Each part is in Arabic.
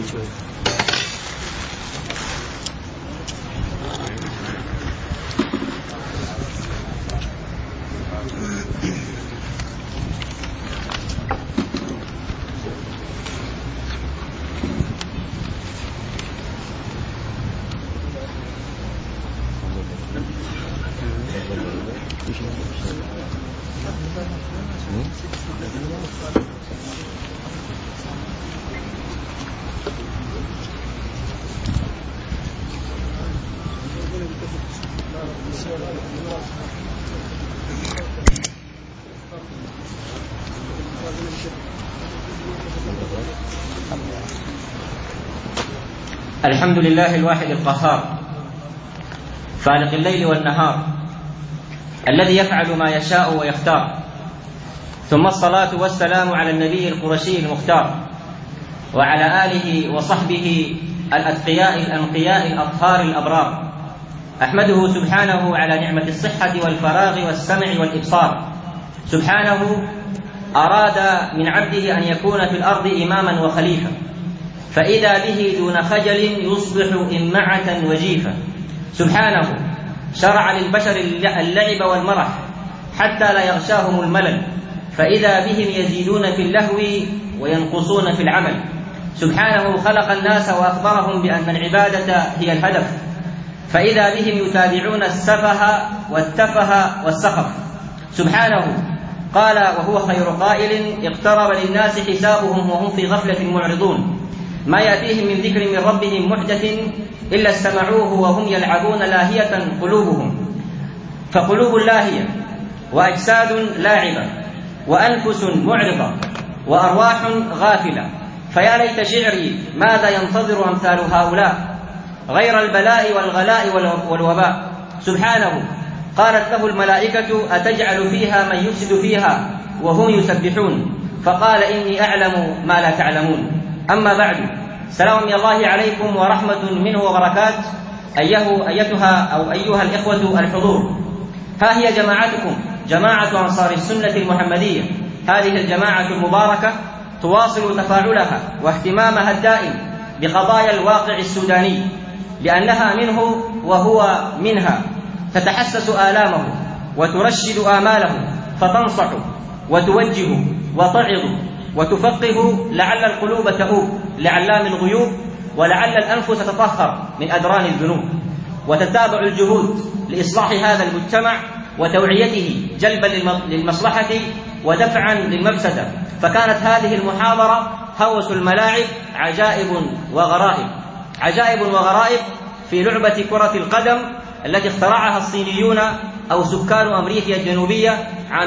الحمد لله الواحد القهار فالق الليل والنهار الذي يفعل ما يشاء ويختار، ثم الصلاة والسلام على النبي القرشي المختار وعلى آله وصحبه الأتقياء الأنقياء الأطهار الأبرار. أحمده سبحانه على نعمة الصحة والفراغ والسمع والإبصار. سبحانه أراد من عبده أن يكون في الأرض إماما وخليفة، فإذا به دون خجل يصبح إمعة وجيفة. سبحانه شرع للبشر اللعب والمرح حتى لا يغشاهم الملل، فإذا بهم يزيدون في اللهو وينقصون في العمل. سبحانه خلق الناس وأخبرهم بأن العبادة هي الهدف، فإذا بهم يتابعون السفه والتفه والسخف. سبحانه قال وهو خير قائل: اقترب للناس حسابهم وهم في غفلة معرضون، ما يأتيهم من ذكر من ربهم محدث إلا استمعوه وهم يلعبون لاهية قلوبهم. فقلوب لاهية وأجساد لاعبة وأنفس معرضة وأرواح غافلة. فيا ليت شعري ماذا ينتظر أمثال هؤلاء غير البلاء والغلاء والوباء. سبحانه قالت له الملائكة: أتجعل فيها من يفسد فيها وهم يسبحون؟ فقال: إني أعلم ما لا تعلمون. أما بعد، سلام من الله عليكم ورحمة منه وبركات أيها الإخوة الحضور. ها هي جماعتكم، جماعة أنصار السنة المحمدية. هذه الجماعة المباركة تواصل تفاعلها واهتمامها الدائم بقضايا الواقع السوداني، لأنها منه وهو منها، تتحسس آلامه وترشد آماله، فتنصح وتوجه وتعظ وتفقه لعل القلوب تؤوب لعلام الغيوب، ولعل الأنفس تطهر من أدران الذنوب، وتتابع الجهود لإصلاح هذا المجتمع وتوعيته جلبا للمصلحة ودفعا للمفسدة. فكانت هذه المحاضرة هوس الملاعب عجائب وغرائب. عجائب وغرائب في لعبة كرة القدم التي اخترعها الصينيون أو سكان أمريكا الجنوبية عام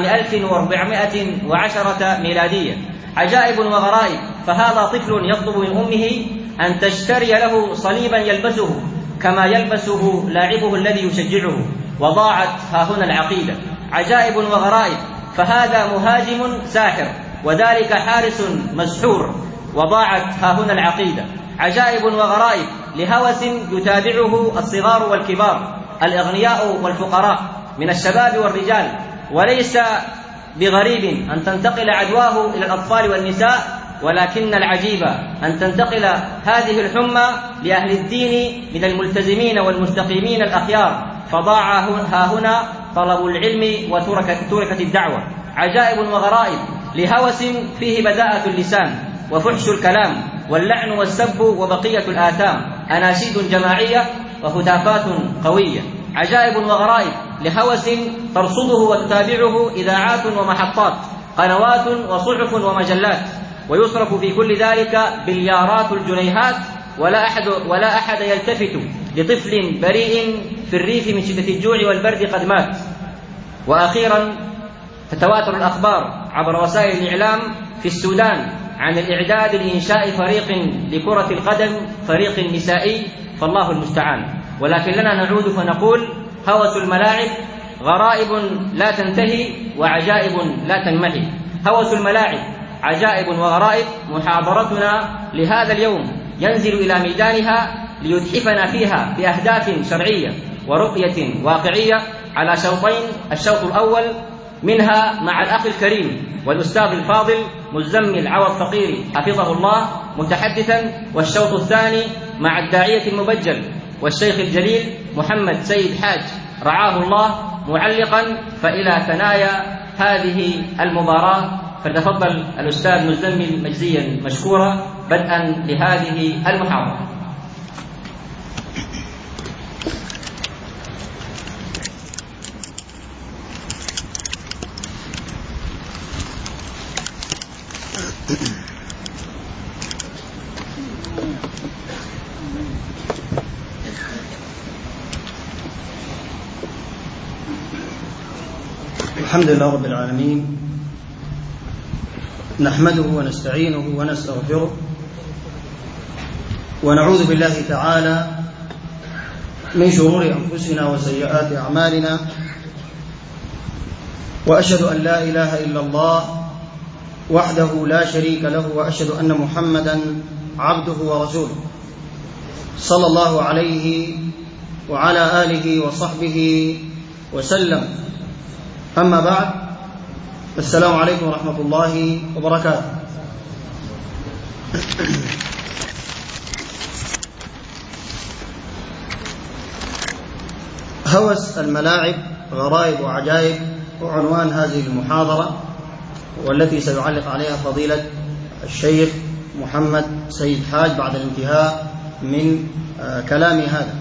1410 ميلادية. عجائب وغرائب. فهذا طفل يطلب من أمه أن تشتري له صليبا يلبسه كما يلبسه لاعبه الذي يشجعه، وضاعت هاهنا العقيدة. عجائب وغرائب. فهذا مهاجم ساحر وذلك حارس مسحور، وضاعت هاهنا العقيدة. عجائب وغرائب لهوس يتابعه الصغار والكبار، الأغنياء والفقراء، من الشباب والرجال. وليس بغريب أن تنتقل عدواه إلى الأطفال والنساء، ولكن العجيب أن تنتقل هذه الحمى لأهل الدين من الملتزمين والمستقيمين الأخيار، فضاع هاهنا طلب العلم وتركت الدعوة. عجائب وغرائب لهوس فيه بداءة اللسان وفحش الكلام واللعن والسب وبقية الآثام، أناشيد جماعية وهتافات قوية. عجائب وغرائب لهوس ترصده وتتابعه إذاعات ومحطات، قنوات وصحف ومجلات، ويصرف في كل ذلك بليارات الجنيهات، ولا أحد يلتفت لطفل بريء في الريف من شدة الجوع والبرد قد مات. وأخيرا تتواتر الأخبار عبر وسائل الإعلام في السودان عن الإعداد لإنشاء فريق لكرة القدم، فريق نسائي، فالله المستعان. ولكن لنا نعود فنقول: هوس الملاعب غرائب لا تنتهي وعجائب لا تنمحي. هوس الملاعب عجائب وغرائب. محاضرتنا لهذا اليوم ينزل إلى ميدانها ليتحفنا فيها بأهداف شرعية ورؤية واقعية على شوطين: الشوط الأول منها مع الأخ الكريم والأستاذ الفاضل مزمل عوض فقيري حفظه الله متحدثا، والشوط الثاني مع الداعية المبجل والشيخ الجليل محمد سيد حاج رعاه الله معلقا. فإلى ثنايا هذه المباراة فليتفضل الأستاذ مزمل مجزيا مشكورا بدءا لهذه المحاضرة. الحمد لله رب العالمين، نحمده ونستعينه ونستغفره، ونعوذ بالله تعالى من شرور أنفسنا وسيئات أعمالنا، وأشهد أن لا إله إلا الله وحده لا شريك له، وأشهد أن محمدا عبده ورسوله صلى الله عليه وعلى آله وصحبه وسلم. أما بعد، السلام عليكم ورحمة الله وبركاته. هوس الملاعب غرائب وعجائب وعنوان هذه المحاضرة، والتي سيعلق عليها فضيلة الشيخ محمد سيد حاج بعد الانتهاء من كلامي هذا.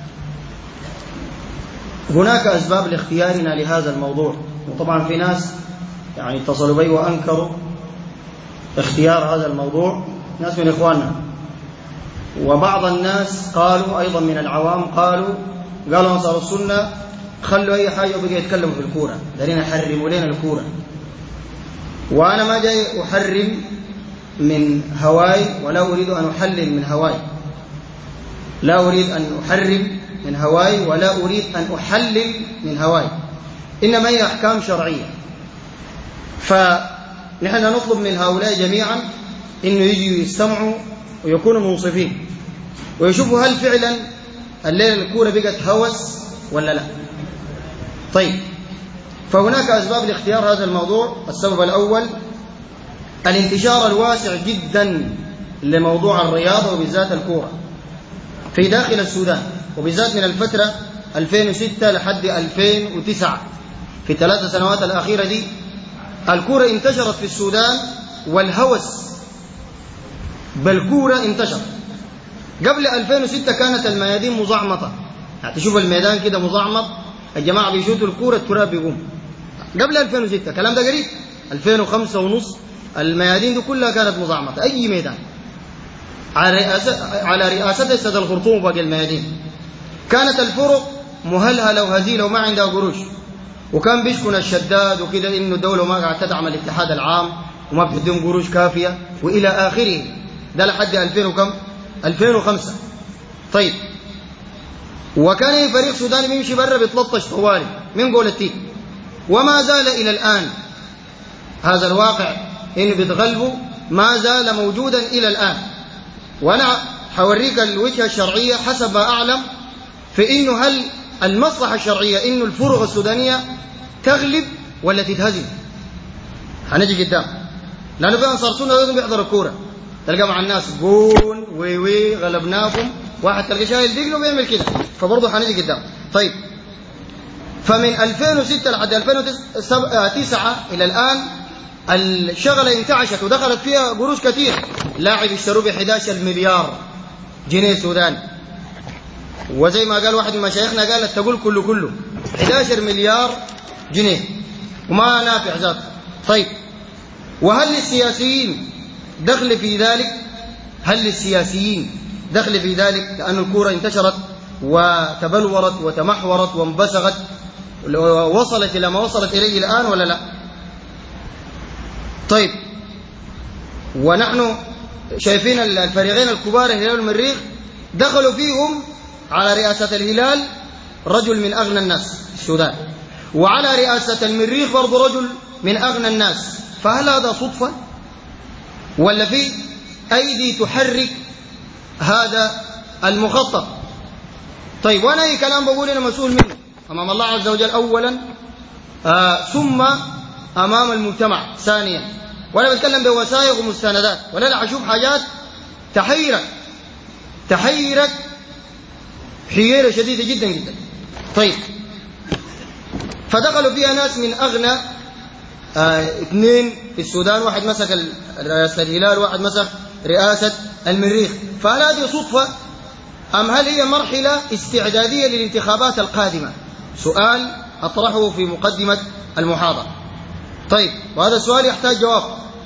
هناك أسباب لاختيارنا لهذا الموضوع، وطبعا في ناس يعني اتصلوا بي وأنكروا اختيار هذا الموضوع، ناس من إخواننا، وبعض الناس قالوا أيضا من العوام قالوا أنصار السنة خلوا أي حاجة وبقى يتكلموا في الكورة، دارين حرموا لنا الكورة. وأنا ما جاي أحرم من هواي، ولا أريد أن أحلل من هواي، لا أريد أن أحرم من هواي ولا أريد أن أحلل من هواي، إنما هي أحكام شرعية. فنحن نطلب من هؤلاء جميعا إنه يجوا يستمعوا ويكونوا منصفين ويشوفوا هل فعلا الليلة الكورة بقت هوس ولا لا. طيب، فهناك أسباب لاختيار هذا الموضوع. السبب الأول الانتشار الواسع جدا لموضوع الرياضة وبالذات الكورة في داخل السودان، وبالذات من الفترة 2006 لحد 2009. في 3 سنوات الأخيرة دي الكورة انتشرت في السودان، والهوس بالكورة انتشر. قبل 2006 كانت الميادين مزعمطة، يعني تشوف الميدان كده مزعمط، الجماعة بيشوتوا الكورة التراب بيقوم. قبل 2006 كلام ده قريب، 2005 ونص الميادين دي كلها كانت مزعمطة، أي ميدان على رئاسة السيد الخرطوم وباقي الميادين. كانت الفرق مهلهلة وهزيلة وما عندها قروش، وكان بيشكن الشداد وكده إنه الدولة ما قاعد تدعم الاتحاد العام وما بتديهم قروش كافية وإلى آخره. ده لحد 2005. طيب، وكان فريق سوداني بيمشي برا بيتلطش طوالي من قول التيك، وما زال إلى الآن هذا الواقع إنه بيتغلبوا ما زال موجودا إلى الآن. وأنا حوريك الوجهة الشرعية حسب ما أعلم في إنه هل المصلحة الشرعية إنه الفرق السودانية تغلب ولا تتهزم. هنجي قدام، لأنه في أنصار سنة لازم بيحضروا الكورة، تلقى مع الناس جون وي غلبناكم، واحد تلقى شايل دقنه وبيعمل كده، فبرضه هنجي قدام. طيب، فمن 2006 لحد 2009 إلى الآن الشغلة انتعشت ودخلت فيها قروش كثير. لاعب اشتروه ب11 مليار جنيه سوداني، وزي ما قال واحد من مشايخنا قال تقول كله 11 مليار جنيه وما نافع ذاته. طيب، وهل للسياسيين دخل في ذلك؟ هل للسياسيين دخل في ذلك؟ لأن الكورة انتشرت وتبلورت وتمحورت وانبسغت ووصلت إلى ما وصلت إليه الآن ولا لا؟ طيب، ونحن شايفين الفريقين الكبار الهلال والمريخ دخلوا فيهم على رئاسة الهلال رجل من أغنى الناس في السودان، وعلى رئاسة المريخ برضو رجل من أغنى الناس. فهل هذا صدفة ولا في أيدي تحرك هذا المخطط؟ طيب، وأنا أي كلام بقول أنا مسؤول منه أمام الله عز وجل أولا، ثم أمام المجتمع ثانيا، ولا بتكلم بوثائق ومستندات، ولا لا أشوف حاجات تحيرك حيرة شديدة جدا جدا. طيب، فدخلوا فيها ناس من أغنى اثنين في السودان، واحد مسك رئاسة الهلال وواحد مسك رئاسة المريخ. فهل هذه صدفة أم هل هي مرحلة استعدادية للانتخابات القادمة؟ سؤال أطرحه في مقدمة المحاضرة. طيب، وهذا السؤال يحتاج جواب.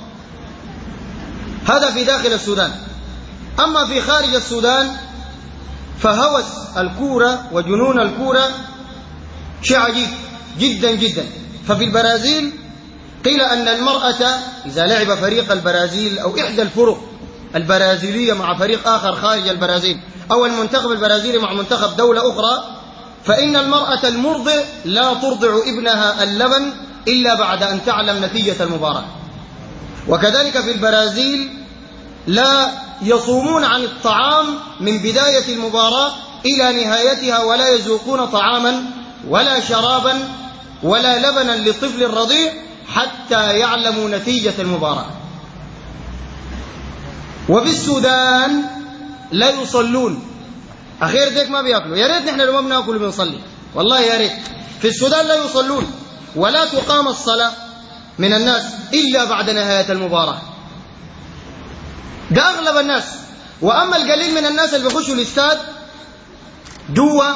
هذا في داخل السودان. أما في خارج السودان فهوس الكورة وجنون الكورة شيء عجيب جدا جدا. ففي البرازيل قيل أن المرأة إذا لعب فريق البرازيل أو إحدى الفرق البرازيلية مع فريق آخر خارج البرازيل، أو المنتخب البرازيلي مع منتخب دولة أخرى، فإن المرأة المرضع لا ترضع ابنها اللبن إلا بعد أن تعلم نتيجة المباراة. وكذلك في البرازيل لا يصومون عن الطعام من بداية المباراة إلى نهايتها، ولا يذوقون طعاما ولا شرابا ولا لبنا للطفل الرضيع حتى يعلموا نتيجة المباراة. وفي السودان لا يصلون. أخير ذيك ما بيأكلوا. يا ريت نحن لو ما بنأكل بنصلي، والله يا ريت. في السودان لا يصلون ولا تقام الصلاة من الناس إلا بعد نهاية المباراة. ده أغلب الناس. وأما القليل من الناس اللي بيخشوا الاستاد جوا،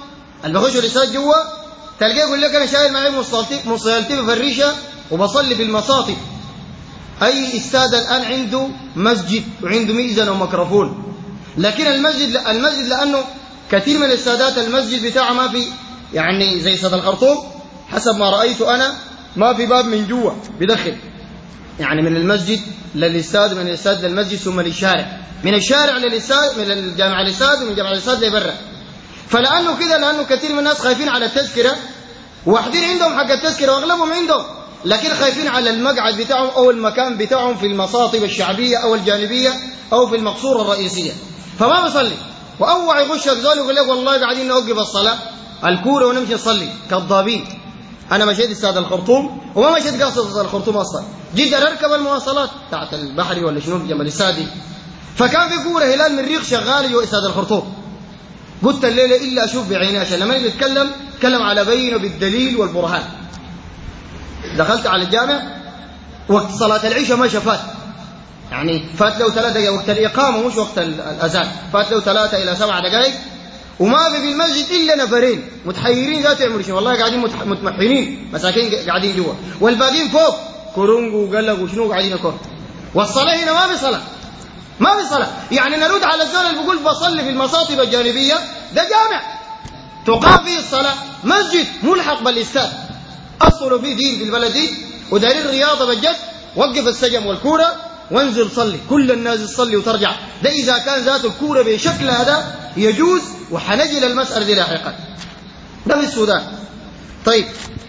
تلقاه يقول لك أنا شايل معي مصيلتي بفريشة وبصلي في المصاطب. أي استاد الآن عنده مسجد وعنده مئذن وميكروفون، لكن المسجد لأنه كثير من الاستادات المسجد بتاعه ما في، يعني زي استاد الخرطوم حسب ما رأيت أنا ما في باب من جوا بدخل، يعني من المسجد للاستاد، من الاستاد للمسجد، ثم للشارع، من الشارع للاستاد، من الجامع للاستاد، ومن الجامع للاستاد لبرا. فلأنه كذا، لأنه كثير من الناس خايفين على التذكرة، واحدين عندهم حق التذكرة واغلبهم عندهم، لكن خايفين على المقعد بتاعهم أو المكان بتاعهم في المصاطب الشعبية أو الجانبية أو في المقصورة الرئيسية، فما بيصلي. وأوعى يخش زول يقول لك والله قاعدين نوقف الصلاة الكورة ونمشي نصلي، كذابين. أنا مشيت استاد الخرطوم وما مشيت قاصد استاد الخرطوم أصلا، جيت أركب المواصلات بتاعت البحري ولا شنو جمال السادي، فكان في كورة هلال مريخ شغال جوا استاد الخرطوم. قلت الليلة إلا أشوف بعيني، عشان لما نتكلم على بينه بالدليل والبرهان. دخلت على الجامع وقت صلاة العشاء ما شفات، يعني فات له 3 دقائق وقت الإقامة مش وقت الأذان، فات له 3 إلى 7 دقائق، وما في المسجد إلا نفرين متحيرين ذات يعملوا شنو، والله قاعدين متمحنين مساكين قاعدين جوا، والباقيين فوق كرنج وقلق وشنو قاعدين يكون. والصلاة هنا ما في صلاة. يعني نرد على الزول اللي بيقول بصلي في المصاطب الجانبية، ده جامع تقام فيه الصلاة، مسجد ملحق بالاستاد، أصله فيه دين في البلد ودليل رياضة بجد. وقف السجم والكورة وانزل صلي، كل الناس تصلي وترجع. ده إذا كان ذات الكورة بشكل هذا يجوز، وحنجي للمسألة دي لاحقا. ده في السودان. طيب،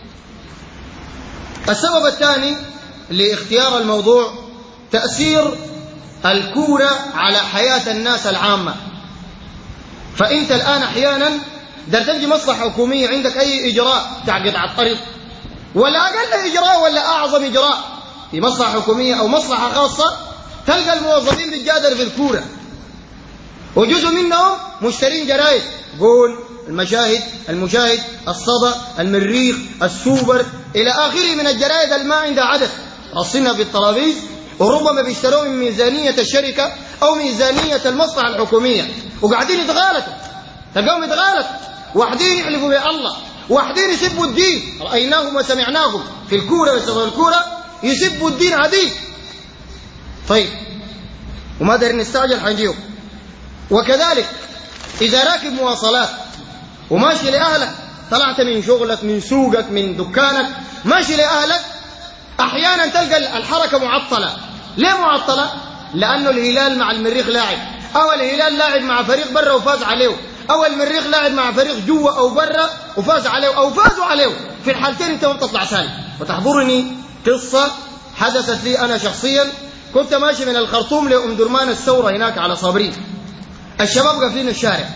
السبب الثاني لاختيار الموضوع تأثير الكورة على حياة الناس العامة. فأنت الآن أحيانا در تجي مصلحة حكومية، عندك أي إجراء تعقد على الطريق، ولا أقل إجراء ولا أعظم إجراء في مصلحة حكومية أو مصلحة خاصة، تلقى الموظفين بيتجادلوا في الكورة، وجزء منهم مشترين جرائد، جول، المشاهد، الصدى، المريخ، السوبر، إلى آخره من الجرائد اللي ما عندها عدد، رصينها في الطرابيز، وربما بيشتروا من ميزانية الشركة أو ميزانية المصلحة الحكومية، وقاعدين يتغالطوا، تلقاهم يتغالطوا، واحدين يحلفوا بالله، واحدين يسبوا الدين، رأيناهم وسمعناهم في الكورة بسبب الكورة يسبوا الدين عديد. طيب، وما دارين نستعجل حنجيهم. وكذلك إذا راكب مواصلات وماشي لأهلك، طلعت من شغلك من سوقك من دكانك ماشي لأهلك، أحيانا تلقى الحركة معطلة. ليه معطلة؟ لأنه الهلال مع المريخ لاعب، أو الهلال لاعب مع فريق برا وفاز عليه، أو المريخ لاعب مع فريق جوا أو برا وفاز عليه أو فازوا عليه. في الحالتين أنت ما بتطلع سالم. وتحضرني قصة حدثت لي أنا شخصيا. كنت ماشي من الخرطوم لأم درمان الثورة هناك على صابرين، الشباب قافلين الشارع،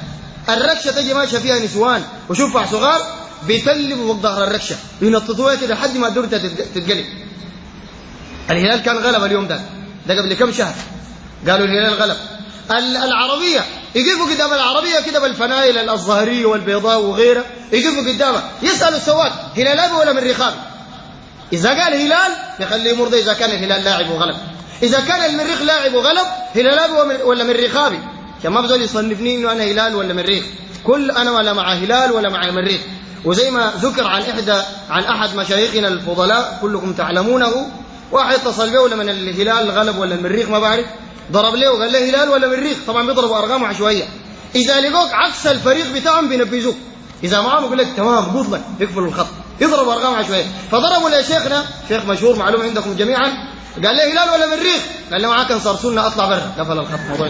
الركشة تجي ماشية فيها نسوان وشفع صغار بيتلبوا فوق ظهر الركشة ينططوها كده لحد ما الدورة تتقلب. الهلال كان غلب اليوم ده قبل كم شهر قالوا الهلال غلب. العربية يقفوا قدام العربية كده بالفنايل الظهرية والبيضاء وغيرها، يقفوا قدامها يسألوا السواق هلالابي ولا من رخابي؟ إذا قال هلال يخليه مرضي إذا كان الهلال لاعب وغلب، إذا كان المريخ لاعب وغلب هلالابي ولا من رخابي. عشان ما بزول يصنفني إنه أنا هلال ولا مريخ، كل أنا ولا مع هلال ولا مع مريخ. وزي ما ذكر عن أحد مشايخنا الفضلاء كلكم تعلمونه، واحد اتصل به ولا من الهلال غلب ولا المريخ ما بعرف، ضرب له وقال له هلال ولا مريخ، طبعا بيضربوا أرقام عشوائية. إذا لقوك عكس الفريق بتاعهم بينبذوك، إذا معهم يقول لك تمام قلت لك يقفلوا الخط، يضربوا أرقام عشوائية. فضربوا لشيخنا شيخ مشهور معلوم عندكم جميعا، قال له هلال ولا مريخ؟ قال له معاك انصار سنة اطلع برا، قفل الخط موضوع.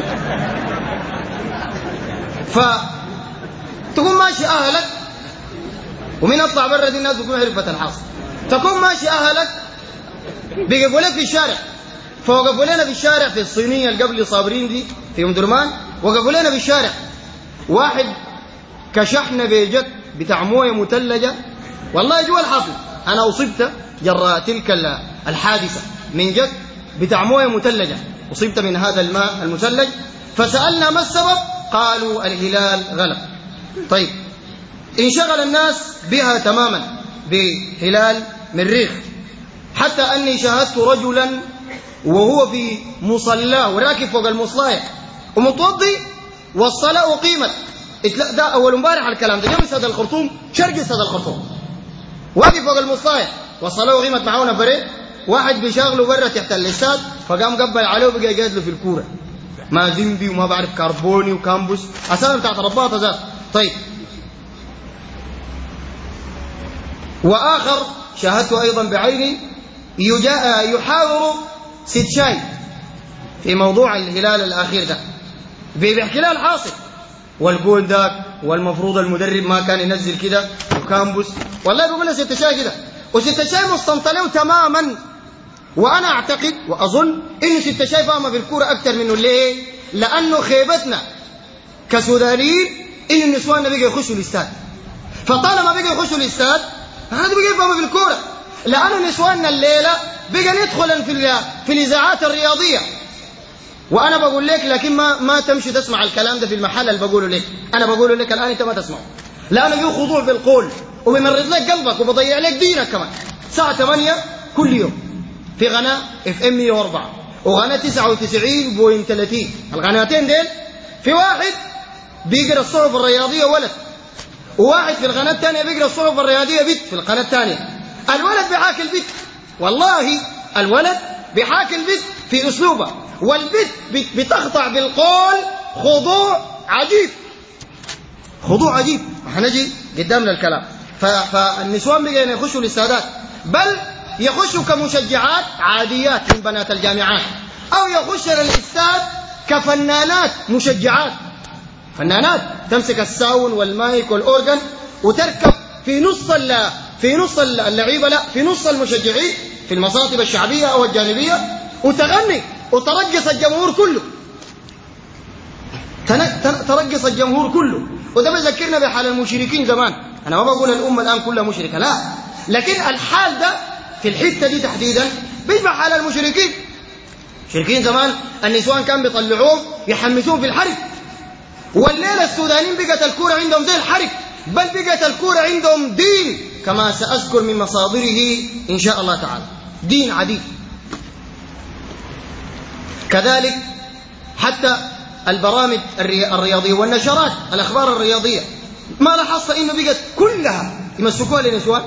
فتكون ماشي اهلك ومن اطلع برا دي الناس بيكون عرفت الحاصل. تكون ماشي اهلك بيقفوا لك في الشارع، فوقفوا لنا في الشارع في الصينية اللي قبل صابرين دي في ام درمان، وقفوا لنا في الشارع واحد كشحنا بجد بتاع مويه مثلجه، والله جوا الحفل انا اصبت جراء تلك الحادثه من جد بتاع مويه مثلجه، اصبت من هذا الماء المثلج. فسالنا ما السبب؟ قالوا الهلال غلب. طيب انشغل الناس بها تماما بهلال مريخ، حتى اني شاهدت رجلا وهو في مصلاه وراكب فوق المصلايه ومتوضي والصلاه اقيمت. ده اول امبارح الكلام ده، جنب استاد الخرطوم، شرق استاد الخرطوم، واقف فوق المصلايه والصلاه اقيمت معه نفرين، واحد بيشغله برا تحت الاستاد، فقام قبل عليه وبقى يجاد له في الكوره، ما زنبي وما بعرف كربوني وكامبوس اسامي بتاعت رباطه ذات. طيب واخر شاهدته ايضا بعيني يحاور ست شاي في موضوع الهلال الاخير ده، بيحكي لها الحاصل والجول ذاك، والمفروض المدرب ما كان ينزل كده وكامبوس، والله بيقول لها ست شاي كده، وست شاي مستنطلوا تماما. وانا اعتقد واظن ان ست شاي فاهمه في الكوره اكثر منه. ليه؟ لانه خيبتنا كسودانيين ان النسوان بقى يخشوا الاستاد، فطالما بقى يخشوا الاستاد هذا بقى يفهموا في الكوره، لانه نسواننا الليله بقى ندخل في الاذاعات الرياضيه. وانا بقول لك لكن ما تمشي تسمع الكلام ده في المحل اللي بقوله لك، انا بقوله لك الان انت ما تسمعه، لانه فيه خضوع في القول وبيمرض لك قلبك وبضيع لك دينك كمان. الساعه 8 كل يوم في قناه اف ام 104 وقناه 99.30، القناتين ديل في واحد بيقرا الصحف الرياضيه ولد، وواحد في القناه الثانيه بيقرا الصحف الرياضيه بنت في القناه الثانيه. الولد بيحاكي البنت، والله الولد بيحاكي البنت في اسلوبه، والبنت بتخضع بالقول خضوع عجيب، خضوع عجيب. هنجي قدامنا الكلام. فالنسوان بقى يخشوا الاستادات، بل يخشوا كمشجعات عاديات من بنات الجامعات، او يخشوا الاستاد كفنانات مشجعات، فنانات تمسك الساون والمايك والاورجن وتركب في نص اللعيبه، لا في نص المشجعين في المصاطب الشعبيه او الجانبيه، وتغني وترقص الجمهور كله، ترقص الجمهور كله. وده بيذكرنا بحال المشركين زمان. انا ما بقول الامه الان كلها مشركه، لا، لكن الحال ده في الحته دي تحديدا بيشبه حال المشركين. المشركين زمان النسوان كان بيطلعوهم يحمسوهم في الحرب، والليله السودانيين بقت الكوره عندهم زي الحرب، بل بقت الكوره عندهم دين، كما ساذكر من مصادره ان شاء الله تعالى، دين عديد. كذلك حتى البرامج الرياضيه والنشرات الاخبار الرياضيه، ما لاحظت انه بقت كلها يمسكوها للنسوان؟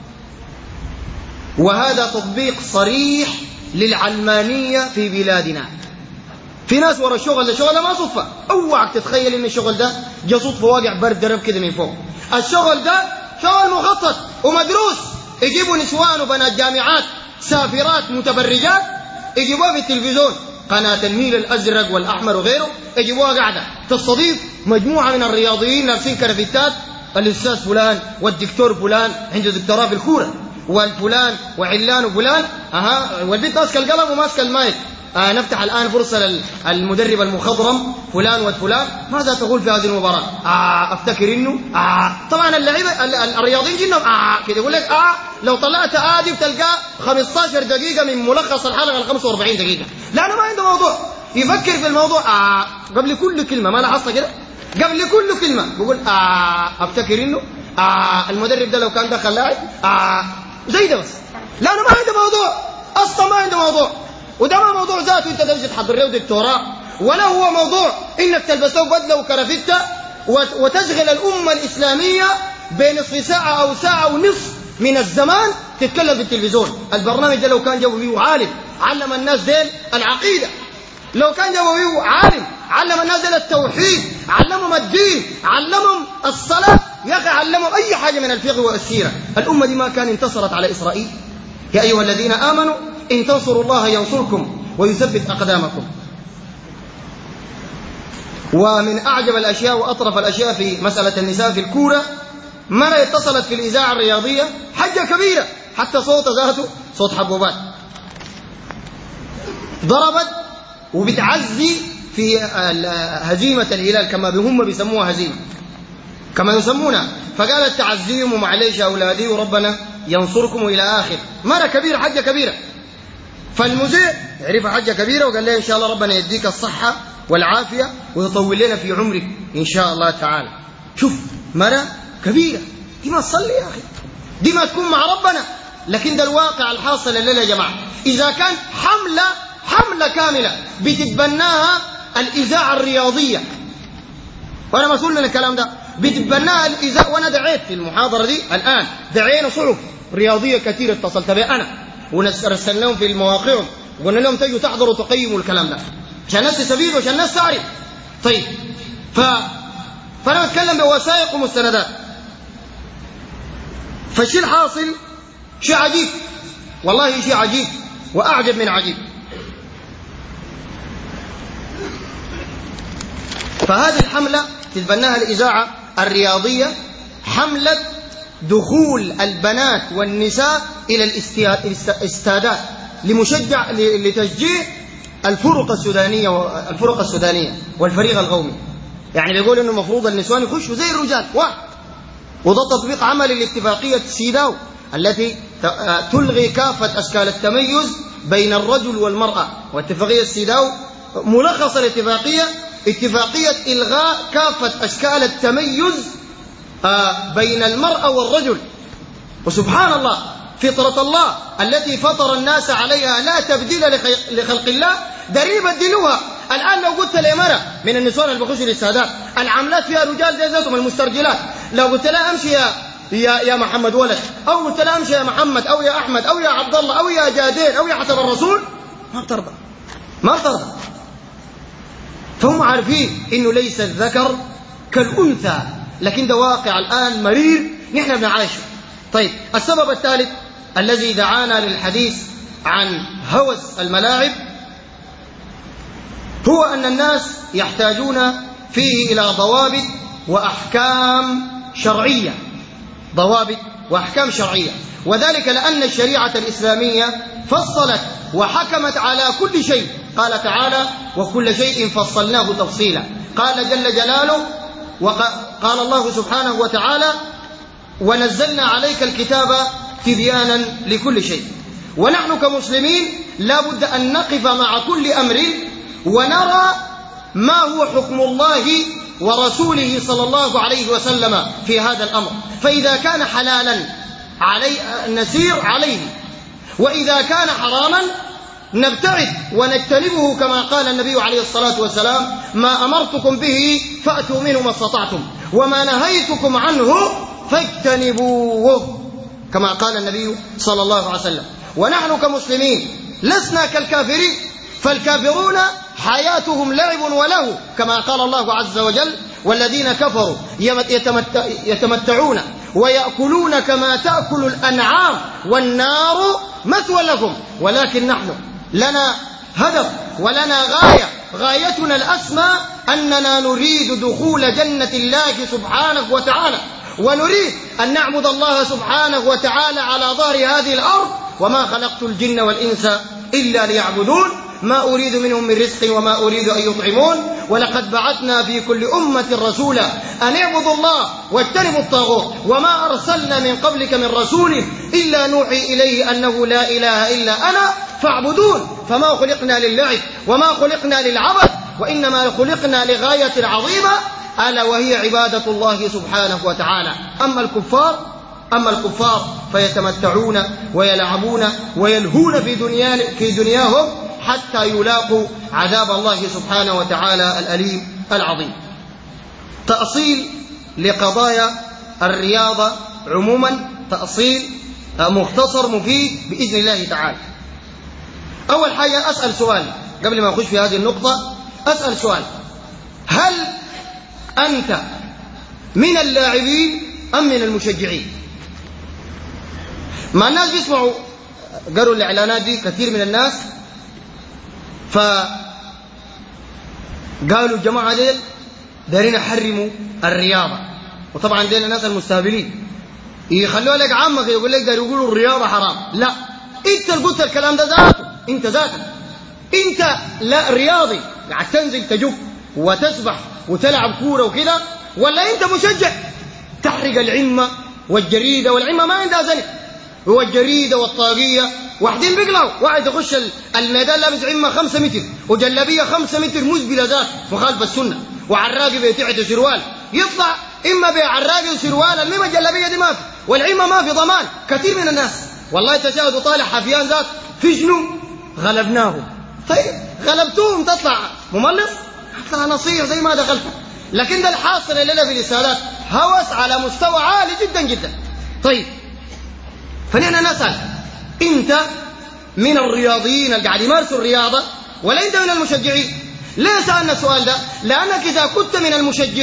وهذا تطبيق صريح للعلمانيه في بلادنا. في ناس ورا الشغل ده، شغل ما صدفه، اوعك تتخيل ان الشغل ده جا صدفه واقع برد درب كده من فوق. الشغل ده شغل مخطط ومدروس. يجيبوا نسوان وبنات جامعات سافرات متبرجات، يجيبوها في التلفزيون، قناة النيل الأزرق والأحمر وغيره، يجيبوها قاعدة تستضيف مجموعة من الرياضيين لابسين كرافتات، الأستاذ فلان والدكتور فلان عنده دكتوراه في الكورة، والفلان وعلان وفلان والبنت ماسكه القلم وماسكه المايك. نفتح الآن فرصة للمدرب المخضرم فلان وفلان، ماذا تقول في هذه المباراة؟ أفتكر إنه طبعا اللعيبة الرياضيين جنهم كده يقول لك لو طلعت دي بتلقى 15 دقيقة من ملخص الحلقة ال 45 دقيقة، لأنه ما عنده موضوع يفكر في الموضوع. قبل كل كلمة، ما لاحظت كده؟ قبل كل كلمة بقول أفتكر إنه المدرب ده لو كان دخل لاعب زي ده، بس لأنه ما عنده موضوع، أصلا ما عنده موضوع. وده ما موضوع ذاته انت تجي تحضر له دكتوراه، ولا هو موضوع انك تلبسه بدله وكرافتة وتشغل الامه الاسلاميه بنصف ساعه او ساعه ونصف من الزمان تتكلم في التلفزيون. البرنامج ده لو كان جابوا فيه عالم علم الناس دين العقيده، لو كان جابوا فيه عالم علم الناس دين التوحيد، علمهم الدين، علمهم الصلاه، يا اخي علمهم اي حاجه من الفقه والسيره، الامه دي ما كان انتصرت على اسرائيل. يا ايها الذين امنوا إن تنصروا الله ينصركم ويثبت أقدامكم. ومن أعجب الأشياء وأطرف الأشياء في مسألة النساء في الكورة، مرة اتصلت في الإذاعة الرياضية حجة كبيرة، حتى صوت ذاته صوت حبوبات، ضربت وبتعزي في هزيمة الهلال كما هم بيسموها هزيمة كما يسمونها، فقالت تعزيهم ومعليش أولادي وربنا ينصركم إلى آخر. مرة كبيرة، حجة كبيرة. فالمذيع عرف حاجة كبيرة وقال لي إن شاء الله ربنا يديك الصحة والعافية ويطول لنا في عمرك إن شاء الله تعالى. شوف مرة كبيرة دي ما تصلي يا أخي، دي ما تكون مع ربنا. لكن ده الواقع الحاصل الليلة يا جماعة. إذا كان حملة كاملة بتتبناها الإذاعة الرياضية، وأنا مسؤول من الكلام ده، بتتبناها الإذاعة، وأنا دعيت في المحاضرة دي الآن، دعينا صحف رياضية كثير اتصلت بي أنا ونرسلناهم في المواقعهم وقلنا لهم تجوا تحضروا تقيموا الكلام ده عشان الناس تستفيد وعشان الناس تعرف. طيب فأنا بتكلم بوثائق ومستندات. فالشيء الحاصل شيء عجيب، والله شيء عجيب وأعجب من عجيب. فهذه الحملة تتبناها الإذاعة الرياضية، حملة دخول البنات والنساء إلى الاستادات لتشجيع الفرق السودانية والفريق القومي. يعني بيقول إنه المفروض النسوان يخشوا زي الرجال واحد. وده تطبيق عملي لاتفاقية سيداو التي تلغي كافة أشكال التميز بين الرجل والمرأة. واتفاقية سيداو ملخص الاتفاقية اتفاقية إلغاء كافة أشكال التميز بين المرأة والرجل. وسبحان الله، فطرة الله التي فطر الناس عليها لا تبديل لخلق الله دارين يبدلوها. الآن لو قلت لمرأة من النسوان اللي بخشوا للسادات العاملات فيها رجال زي ذاتهم المسترجلات، لو قلت لها امشي يا محمد ولد، أو قلت لها امشي يا محمد أو يا أحمد أو يا عبد الله أو يا جادين أو يا حسب الرسول، ما بترضى. فهم عارفين إنه ليس الذكر كالأنثى، لكن ده واقع الآن مرير نحن بنعيشه. طيب السبب الثالث الذي دعانا للحديث عن هوس الملاعب هو أن الناس يحتاجون فيه إلى ضوابط وأحكام شرعية، وذلك لأن الشريعة الإسلامية فصلت وحكمت على كل شيء. قال تعالى: وكل شيء فصلناه تفصيلا. قال جل جلاله وقال الله سبحانه وتعالى: ونزلنا عليك الكتاب تبيانا لكل شيء. ونحن كمسلمين لا بد أن نقف مع كل أمر ونرى ما هو حكم الله ورسوله صلى الله عليه وسلم في هذا الأمر. فإذا كان حلالا نسير عليه، وإذا كان حراما نبتعد ونجتنبه، كما قال النبي عليه الصلاة والسلام: ما أمرتكم به فأتوا منه ما استطعتم وما نهيتكم عنه فاجتنبوه، كما قال النبي صلى الله عليه وسلم. ونحن كمسلمين لسنا كالكافرين، فالكافرون حياتهم لعب ولهو، كما قال الله عز وجل: والذين كفروا يتمتعون ويأكلون كما تأكل الأنعام والنار مثوى لهم. ولكن نحن لنا هدف ولنا غايتنا الأسمى أننا نريد دخول جنة الله سبحانه وتعالى. ونريد أن نعبد الله سبحانه وتعالى على ظهر هذه الأرض. وما خلقت الجن والإنس إلا ليعبدون ما أريد منهم من رزق وما أريد أن يطعمون ولقد بعثنا في كل أمة رسولا أن اعبدوا الله واجتنبوا الطاغوت وما أرسلنا من قبلك من رسول إلا نوحي إليه أنه لا إله إلا أنا فاعبدون. فما خلقنا للعب وما خلقنا للعبث وإنما خلقنا لغاية عظيمة ألا وهي عبادة الله سبحانه وتعالى. أما الكفار فيتمتعون ويلعبون ويلهون في دنياهم حتى يلاقوا عذاب الله سبحانه وتعالى الأليم العظيم. تأصيل لقضايا الرياضة عموما، تأصيل مختصر مفيد بإذن الله تعالى. أول حاجة أسأل سؤال قبل ما أخش في هذه النقطة، أسأل سؤال: هل أنت من اللاعبين أم من المشجعين؟ ما الناس بيسمعوا قروا الإعلانات دي كثير من الناس، فقالوا الجماعة ديل دارين يحرموا الرياضة، وطبعا ديل الناس المستهبلين يخلوها لك عامة يقول لك داروا يقولوا الرياضة حرام. لا، انت اللي قلت الكلام ده ذاته، انت ذاتك انت لا رياضي قاعد تنزل تجف وتسبح وتلعب كورة وكده، ولا انت مشجع تحرق العمة والجريدة؟ والعمة ما عندها ذنب، هو الجريدة والطاقية واحدين بيقلعوا، واحد يخش الميدان لابس عمة 5 متر وجلبية 5 متر مزبلة ذات مخالفة السنة، وعراقي بيتعد سروال يطلع إما بعراقي وسروال، المهم الجلبية دي ما في والعمة ما في ضمان. كثير من الناس والله تشاهد وطالع حفيان ذات في شنو غلبناهم. طيب غلبتوهم تطلع مملص؟ تطلع نصيح زي ما دخلت. لكن ده الحاصل الليلة في الإسهالات هوس على مستوى عالي جدا جدا. طيب فنحن نسأل: انت من الرياضيين اللي قاعد يمارسوا الرياضة ولا انت من المشجعين؟ ليه سألنا السؤال ده؟ لأنك إذا كنت من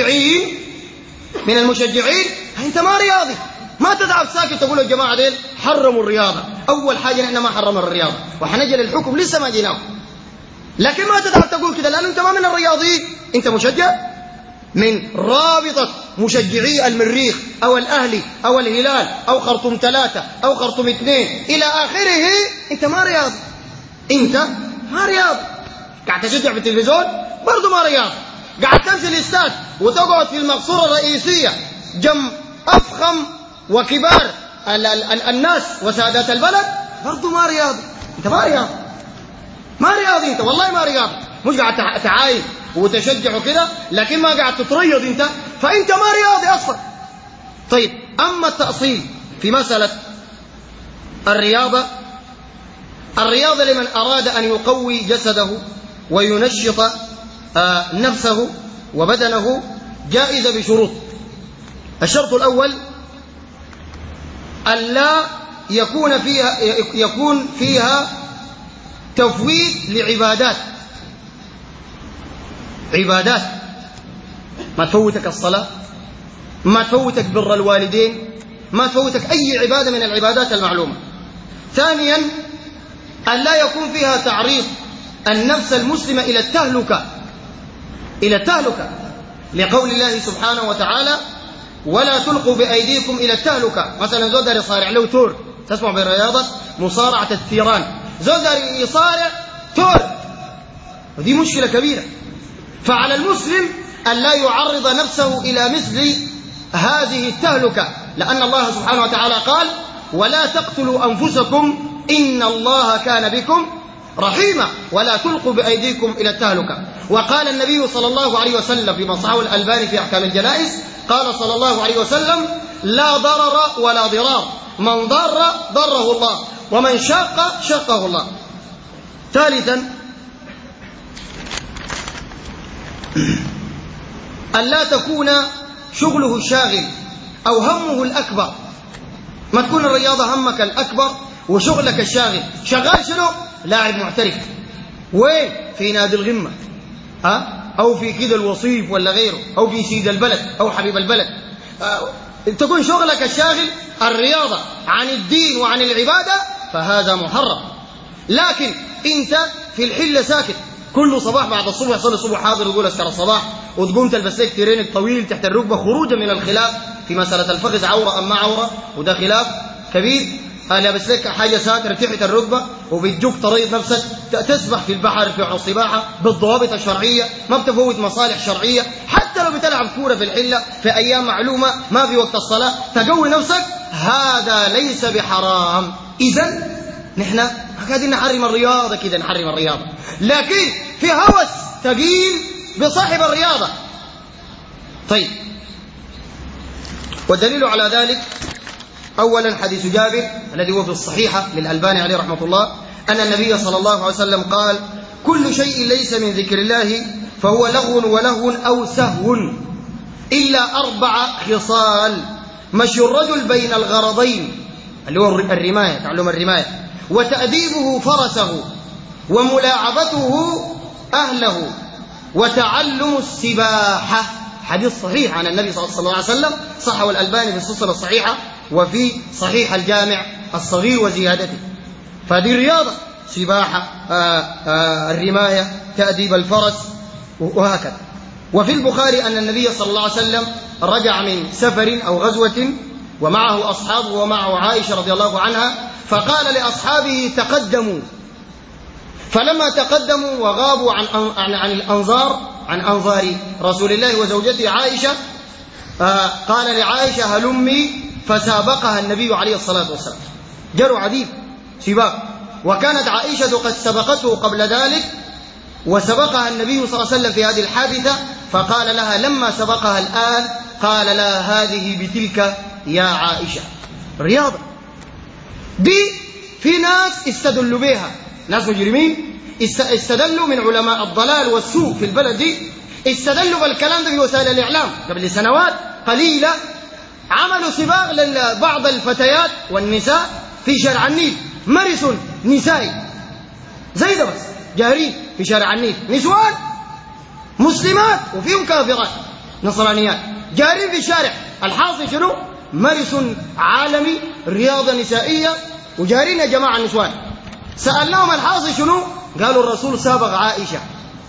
المشجعين انت ما رياضي، ما تتعب ساكت تقول الجماعة ديل حرموا الرياضة. أول حاجة نحن ما حرمنا الرياضة وحنجي للحكم لسه ما جيناه، لكن ما تتعب تقول كده لأنه انت ما من الرياضيين، انت مشجع من رابطة مشجعي المريخ أو الأهلي أو الهلال أو خرطوم 3 أو خرطوم 2 إلى آخره. أنت ما رياض، أنت ما رياض. قاعد تشجع في التلفزيون برضو ما رياض، قاعد تمشي الاستاد وتقعد في المقصورة الرئيسية جنب أفخم وكبار الناس وسادات البلد برضو ما رياض. أنت ما رياض، ما رياضي أنت، والله ما رياض. مش قاعد تعاين وتشجع كده لكن ما قاعد تتريض انت، فانت ما رياضي اصلا. طيب اما التأصيل في مسألة الرياضة لمن اراد ان يقوي جسده وينشط نفسه وبدنه جائزة بشروط. الشرط الاول ألا يكون فيها تفويت لعبادات، ما تفوتك الصلاة، ما تفوتك بر الوالدين، ما تفوتك أي عبادة من العبادات المعلومة. ثانيا أن لا يكون فيها تعريض النفس المسلمة إلى التهلكة لقول الله سبحانه وتعالى: ولا تلقوا بأيديكم إلى التهلكة. مثلا زول دار يصارع له تور، تسمع برياضة مصارعة الثيران، زول دار يصارع تور، ودي مشكلة كبيرة. فعلى المسلم أن لا يعرض نفسه إلى مثل هذه التهلكة، لأن الله سبحانه وتعالى قال: ولا تقتلوا أنفسكم إن الله كان بكم رحيما ولا تلقوا بأيديكم إلى التهلكة. وقال النبي صلى الله عليه وسلم فيما صححه الألباني في أحكام الجنائز، قال صلى الله عليه وسلم: لا ضرر ولا ضرار، من ضر ضره الله ومن شق شقه الله. ثالثا ألا تكون شغله الشاغل أو همه الأكبر، ما تكون الرياضة همك الأكبر وشغلك الشاغل. شغال شنو؟ لاعب محترف، وين؟ في نادي الغمة أو في كده الوصيف ولا غيره، أو في سيد البلد أو حبيب البلد. تكون شغلك الشاغل الرياضة عن الدين وعن العبادة، فهذا محرم. لكن أنت في الحلة ساكت، كل صباح بعد الصبح يصلي الصبح حاضر يقول أذكار الصباح، وتقوم تلبس لك تيرين الطويل تحت الركبة خروجا من الخلاف، في مسألة الفخذ عورة أم ما عورة، وده خلاف كبير. لابس لك حاجة ساتر تحت الركبة وبتجوك طريق نفسك تسبح في البحر في السباحة بالضوابط الشرعية، ما بتفوت مصالح شرعية. حتى لو بتلعب كورة في الحلة في أيام معلومة ما في وقت الصلاة تقوي نفسك، هذا ليس بحرام. إذن نحن قاعدين نحرم الرياضة كده، نحرم الرياضة، لكن في هوس ثقيل بصاحب الرياضة. طيب، والدليل على ذلك أولا حديث جابر الذي هو في الصحيحة للألباني عليه رحمة الله، أن النبي صلى الله عليه وسلم قال: كل شيء ليس من ذكر الله فهو لغو ولهو أو سهو إلا 4 خصال: مشي الرجل بين الغرضين اللي هو الرماية، تعلم الرماية، وتأديبه فرسه، وملاعبته أهله، وتعلم السباحة. حديث صحيح عن النبي صلى الله عليه وسلم، صححه الألباني في السلسلة الصحيحة وفي صحيح الجامع الصغير وزيادته. فهذه الرياضة: سباحة، الرماية، تأديب الفرس، وهكذا. وفي البخاري أن النبي صلى الله عليه وسلم رجع من سفر أو غزوة ومعه أصحابه ومعه عائشة رضي الله عنها، فقال لأصحابه: تقدموا. فلما تقدموا وغابوا عن أنظار رسول الله وزوجته عائشة، قال لعائشة: هلمي، فسابقها النبي عليه الصلاة والسلام. جروا عديد سباق، وكانت عائشة قد سبقته قبل ذلك، وسبقها النبي صلى الله عليه وسلم في هذه الحادثة، فقال لها لما سبقها الآن، قال لها: هذه بتلك يا عائشة. رياضة دي في ناس استدلوا بها، ناس مجرمين استدلوا من علماء الضلال والسوء في البلد دي، استدلوا بالكلام ده في وسائل الإعلام قبل سنوات قليلة. عملوا سباق لبعض الفتيات والنساء في شارع النيل، ماراثون نسائي زي ده، بس جارين في شارع النيل، نسوان مسلمات وفيهم كافرات نصرانيات جارين في الشارع. الحاصل شنو؟ ماراثون عالمي، رياضة نسائية، وجارين يا جماعة النسوان. سألناهم الحاصل شنو؟ قالوا: الرسول سابق عائشة.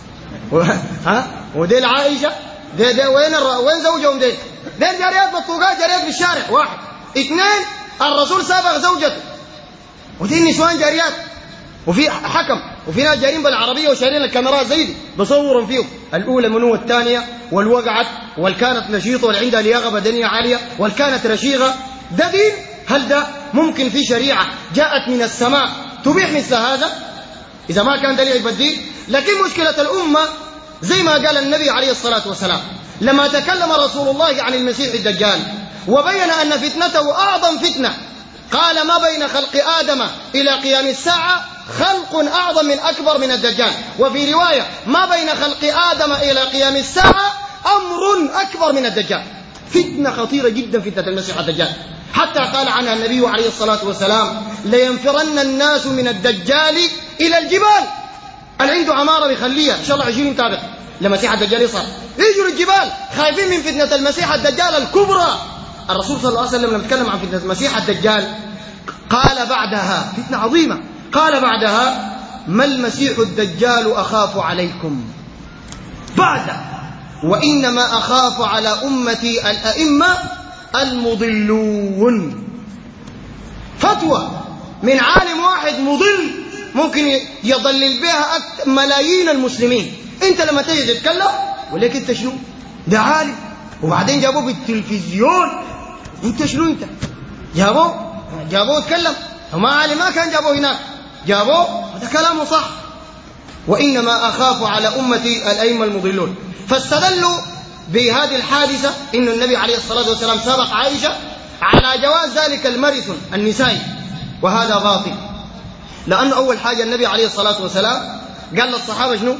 وديل عائشة دي وين زوجهم؟ ديل جاريات بطوقات، جاريات في الشارع. 1 2 الرسول سابق زوجته، ودي النسوان جاريات، وفي حكم، وفي ناس جارين بالعربية وشايلين الكاميرات زي دي بصورهم فيهم، الأولى منو والثانية، والوقعت، والكانت نشيطة، والعندها لياقة بدنية عالية، والكانت رشيقة. ده دين؟ هل ده ممكن في شريعة جاءت من السماء تبيح مثل هذا؟ إذا ما كان دليل بالدين. لكن مشكلة الأمة زي ما قال النبي عليه الصلاة والسلام لما تكلم رسول الله عن المسيح الدجال وبين أن فتنته أعظم فتنة، قال: ما بين خلق آدم إلى قيام الساعة خلق أعظم من أكبر من الدجال. وفي رواية: ما بين خلق آدم إلى قيام الساعة أمر أكبر من الدجال. فتنة خطيرة جدا فتنة المسيح الدجال، حتى قال عنها النبي عليه الصلاة والسلام: لينفرن الناس من الدجال إلى الجبال. اللي عنده عمارة بيخليها إن شاء الله 20 طابق لما مسيح الدجال يصل، يجوا الجبال خايفين من فتنة المسيح الدجال الكبرى. الرسول صلى الله عليه وسلم لما تكلم عن فتنة المسيح الدجال قال بعدها: فتنة عظيمة، قال بعدها: ما المسيح الدجال أخاف عليكم بعد، وإنما أخاف على أمتي الأئمة المضلون. فتوى من عالم واحد مضل ممكن يضلل بها ملايين المسلمين. انت لما تيجي تتكلم وليك انت شنو؟ ده عالم، وبعدين جابوه بالتلفزيون، انت شنو؟ انت جابوه يتكلم، وما عالم ما كان جابوه هناك، جابوه، هذا كلامه صح. وإنما أخاف على أمتي الأئمة المضلون. فاستدلوا بهذه الحادثة إن النبي عليه الصلاة والسلام سابق عائشة على جواز ذلك الماراثون النسائي، وهذا باطل. لأنه أول حاجة النبي عليه الصلاة والسلام قال للصحابة شنو؟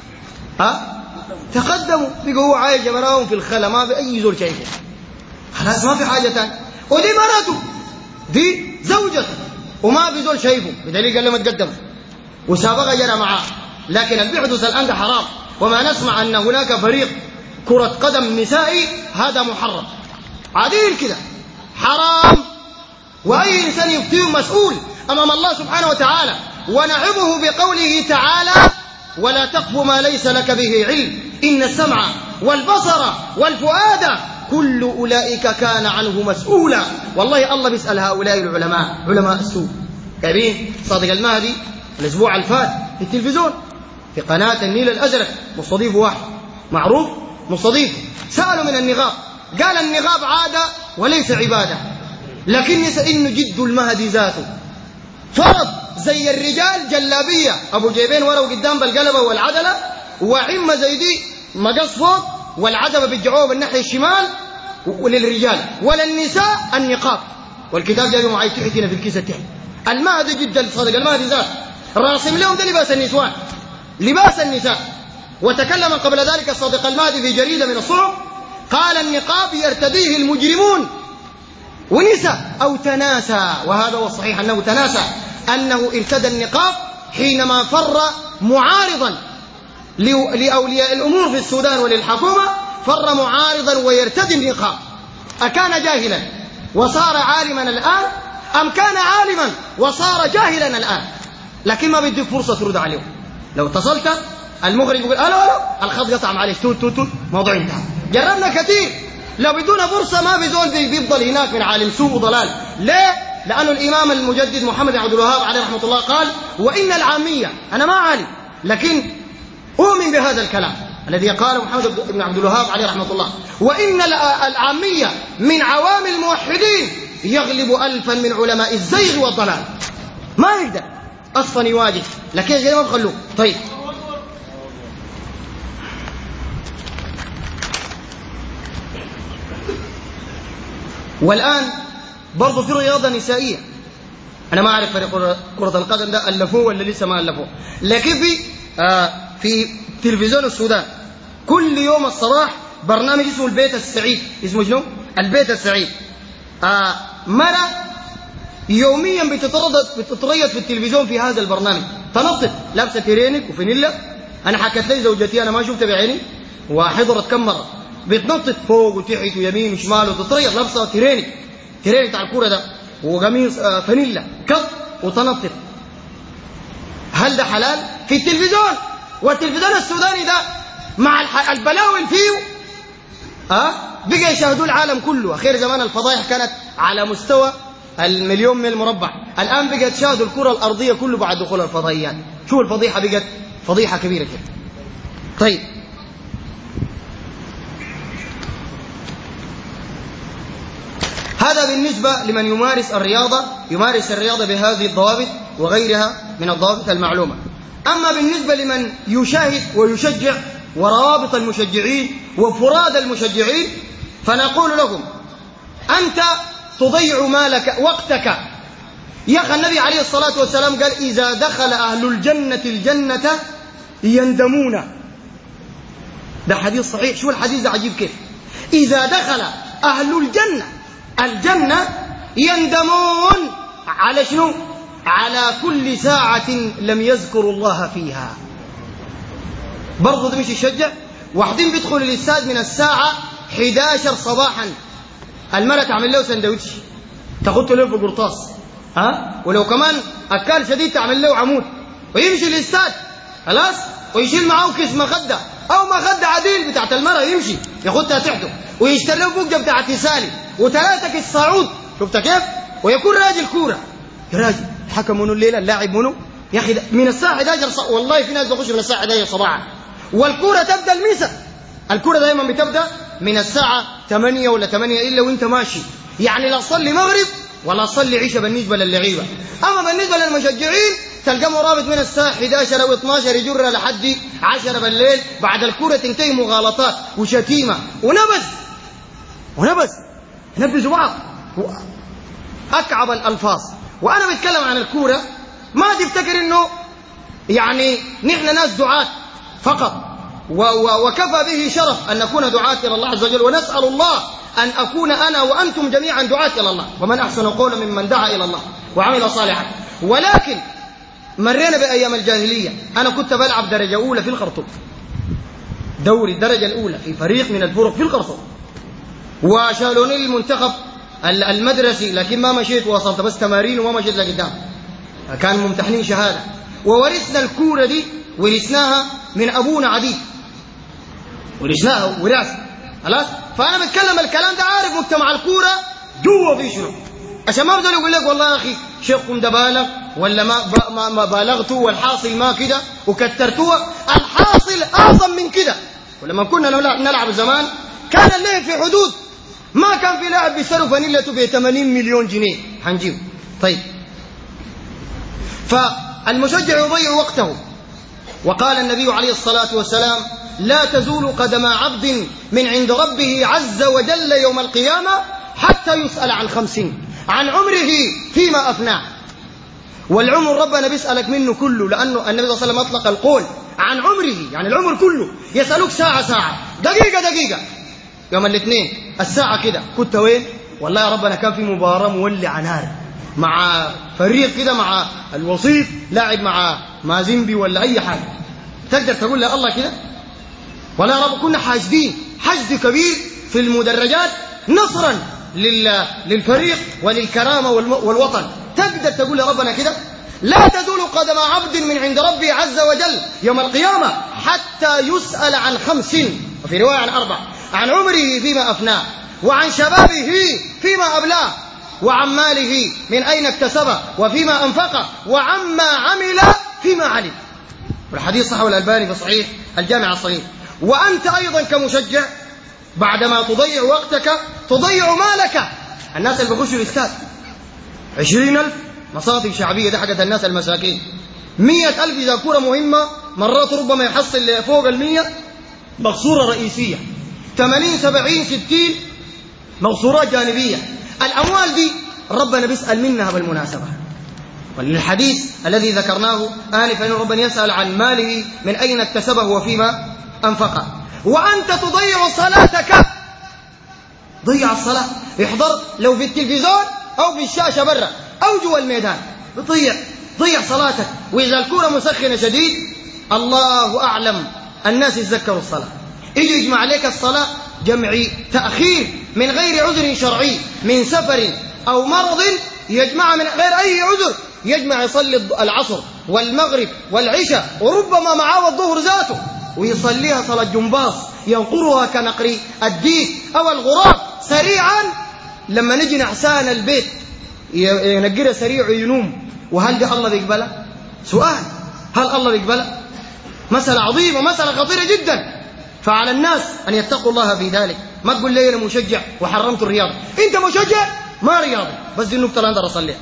تقدموا، بقوا هو عايش براهم في الخلا، ما في أي زول شايفه، خلاص ما في حاجة تانية. ودي مرته، دي زوجته، وما في زول شايفه، بدليل قال لما تقدموا وسابقة جرى معاه. لكن اللي بيحدث الآن ده حرام، وما نسمع أن هناك فريق كرة قدم نسائي، هذا محرم عديل كده، حرام. وأي إنسان يفتيه مسؤول أمام الله سبحانه وتعالى. ونعظه بقوله تعالى: ولا تقف ما ليس لك به علم إن السمع والبصر والفؤاد كل أولئك كان عنه مسؤولا. والله الله بيسأل هؤلاء العلماء، علماء السوء. جايبين صادق المهدي الأسبوع الفات في التلفزيون في قناة النيل الأزرق، مستضيف واحد معروف مستضيف، سألوا من النغاب، قال النغاب عادة وليس عبادة، لكن إنه جد المهدي ذاته فرض زي الرجال جلابية أبو جيبين ورا وقدام بالقلبة والعدلة، وعمة زي دي مقص فوق والعدبة بيرجعوها بالناحية الشمال وللرجال، وللنساء النقاب. والكتاب جايبه معي تحت هنا في الكيسة تحت. المهدي جد الصادق المهدي ذاته راسم لهم ده لباس النسوان، لباس النساء. وتكلم قبل ذلك الصادق المهدي في جريدة من الصحف قال النقاب يرتديه المجرمون ونسى أو تناسى، وهذا هو الصحيح أنه تناسى، أنه ارتدى النقاب حينما فر معارضا لأولياء الأمور في السودان وللحكومة، فر معارضا ويرتدي النقاب. أكان جاهلا وصار عالما الآن، أم كان عالما وصار جاهلا الآن؟ لكن ما بيديك فرصة ترد عليهم. لو اتصلت المخرج يقول ألو الخط قطع معلش توت توت توت، موضوع انتهى. جربنا كثير، لو بدون فرصة ما في زول بيفضل هناك من عالم سوء وضلال. ليه؟ لأن الإمام المجدد محمد بن عبد الوهاب عليه رحمة الله قال وإن العامية، أنا ما عالم لكن أؤمن بهذا الكلام الذي قاله محمد بن عبد الوهاب عليه رحمة الله، وإن العامية من عوام الموحدين يغلب ألفا من علماء الزيغ والضلال. ما يقدر أصلا يواجه، لكن جاي ما بخلوه. طيب والآن برضو في رياضة نسائية، أنا ما أعرف فريق كرة القدم ده ألفوه ولا لسه ما ألفوه، لكن في تلفزيون السودان كل يوم الصباح برنامج اسمه البيت السعيد. اسمه شنو؟ البيت السعيد. مرة يوميا بتتريض في التلفزيون في هذا البرنامج، تنطط لابسة تيرينك وفانيلا. أنا حكت لي زوجتي، أنا ما شفتها بعيني وحضرت كم مرة، بتنطط فوق وتحت ويمين وشمال وتتريض لابسة تيرينك بتاع الكورة ده وقميص فانيلا كف وتنطط. هل ده حلال؟ في التلفزيون. والتلفزيون السوداني ده مع البلاوي فيه بقى يشاهدوه العالم كله. أخير زمان الفضائح كانت على مستوى المليون ميل مربع، الآن بقى تشاهدوا الكرة الأرضية كله بعد دخول الفضائيات. شو الفضيحة بقت فضيحة كبيرة كده. طيب هذا بالنسبة لمن يمارس الرياضة بهذه الضوابط وغيرها من الضوابط المعلومة. أما بالنسبة لمن يشاهد ويشجع وروابط المشجعين وفراد المشجعين، فنقول لهم أنت تضيع مالك وقتك. يا أخي النبي عليه الصلاة والسلام قال إذا دخل أهل الجنة الجنة يندمون. ده حديث صحيح. شو الحديث ده عجيب كيف؟ إذا دخل أهل الجنة يندمون على شنو؟ على كل ساعة لم يذكروا الله فيها. برضو ده مش يشجع. واحدين بيدخلوا الاستاد من الساعة 11 صباحا، المرأة تعمل له سندويتش تاخده له بقرطاس، ولو كمان أكال شديد تعمل له عمود، ويمشي الاستاد خلاص، ويشيل معاه كيس مخدة أو مخدة عديل بتاعت المرأة، يمشي ياخدها تحته ويشتري له بوجة بتاعت تسالي وثلاثة كيس صعود. شفت كيف؟ ويكون راجل كورة. يا راجل الحكم منو الليلة؟ اللاعب منو؟ يا أخي من الساعة 11 والله في ناس بخش من الساعة 11 صباحا، والكورة تبدأ المساء. الكورة دائما بتبدأ من الساعة 8 ولا 8 إلا وانت ماشي، يعني لا تصلي مغرب ولا تصلي عشاء بالنسبة للعيبة. أما بالنسبة للمشجعين تلقى مرابط من الساعة 11 أو 12 يجر لحد 10 بالليل، بعد الكورة تنتهي مغالطات وشتيمة ونبز ينبزوا بعض أكعب الألفاظ. وأنا بتكلم عن الكورة، ما تفتكر إنه يعني نحن ناس دعاة فقط، وكفى به شرف أن نكون دعاة إلى الله عز وجل، ونسأل الله أن أكون أنا وأنتم جميعا دعاة إلى الله، ومن أحسن قولا ممن دعا إلى الله وعمل صالحا. ولكن مرينا بأيام الجاهلية. أنا كنت بلعب درجة أولى في الخرطوم، دوري الدرجة الأولى في فريق من الفرق في الخرطوم، وشالوني المنتخب المدرسي، لكن ما مشيت، وصلت بس تمارين وما مشيت لقدام، كان ممتحنين شهادة. وورثنا الكورة دي، ورثناها من أبونا عدي، ورثناها وراثة خلاص. فأنا بتكلم الكلام ده عارف مجتمع الكورة جوا في شنو، عشان ما بدل يقول لك والله يا أخي شيخكم ده بالغ ولا ما بالغتوا والحاصل ما كده وكترتوها. الحاصل أعظم من كده. ولما كنا نلعب زمان كان اللعب في حدود، ما كان في لاعب بيشتروا فانيلته ب 80 مليون جنيه هنجيبه. طيب، فالمشجع يضيع وقته. وقال النبي عليه الصلاة والسلام: لا تزول قدم عبد من عند ربه عز وجل يوم القيامة حتى يسأل عن 50: عن عمره فيما أفناه. والعمر ربنا بيسألك منه كله، لأنه النبي صلى الله عليه وسلم أطلق القول عن عمره، يعني العمر كله. يسألوك ساعة ساعة، دقيقة دقيقة. يوم الاثنين الساعة كده كنت وين؟ والله يا ربنا كان في مباراة مولعة نار مع فريق كده، مع الوصيف لاعب مع مازيمبي ولا أي حاجة. تقدر تقول له الله كده؟ والله يا رب كنا حاشدين حشد كبير في المدرجات نصرا للفريق وللكرامة والوطن. تقدر تقول لربنا كده؟ لا تزول قدم عبد من عند ربي عز وجل يوم القيامة حتى يسأل عن 5، وفي رواية عن 4: عن عمره فيما أفناه، وعن شبابه فيما أبلاه، وعن ماله من أين اكتسبه وفيما أنفقه، وعما عمل فيما علم. والحديث صحيح الألباني في صحيح الجامع الصحيح. وأنت أيضا كمشجع بعدما تضيع وقتك تضيع مالك. الناس اللي بيخشوا الاستاد 20,000 مصادق شعبية، ده حقت الناس المساكين. 100,000 إذا كرة مهمة، مرات ربما يحصل فوق 100 مقصورة رئيسية، 80 70 60 مقصورات جانبية. الأموال دي ربنا بيسأل منها بالمناسبة. وللحديث الذي ذكرناه آنفا أن ربنا يسأل عن ماله من أين اكتسبه وفيما أنفقه. وأنت تضيع صلاتك. ضيع الصلاة، يحضر لو في التلفزيون أو في الشاشة برا أو جوا الميدان، ضيع صلاتك. وإذا الكرة مسخنة شديد الله أعلم الناس يتذكروا الصلاة، يجي يجمع عليك الصلاة جمع تأخير من غير عذر شرعي، من سفر أو مرض، يجمع من غير أي عذر، يجمع يصلي العصر والمغرب والعشاء وربما معاه الظهر ذاته، ويصليها صلاة جنباص ينقرها كنقر الديك أو الغراب سريعا. لما نجي نعسان البيت ينقرها سريع وينوم. وهل ده الله بيقبله؟ سؤال، هل الله بيقبله؟ مسألة عظيمة، مسألة خطيرة جدا. فعلى الناس أن يتقوا الله في ذلك. ما تقول لي أنا مشجع وحرمت الرياضة، أنت مشجع ما رياضي، بس دي النقطة اللي أقدر أصليها.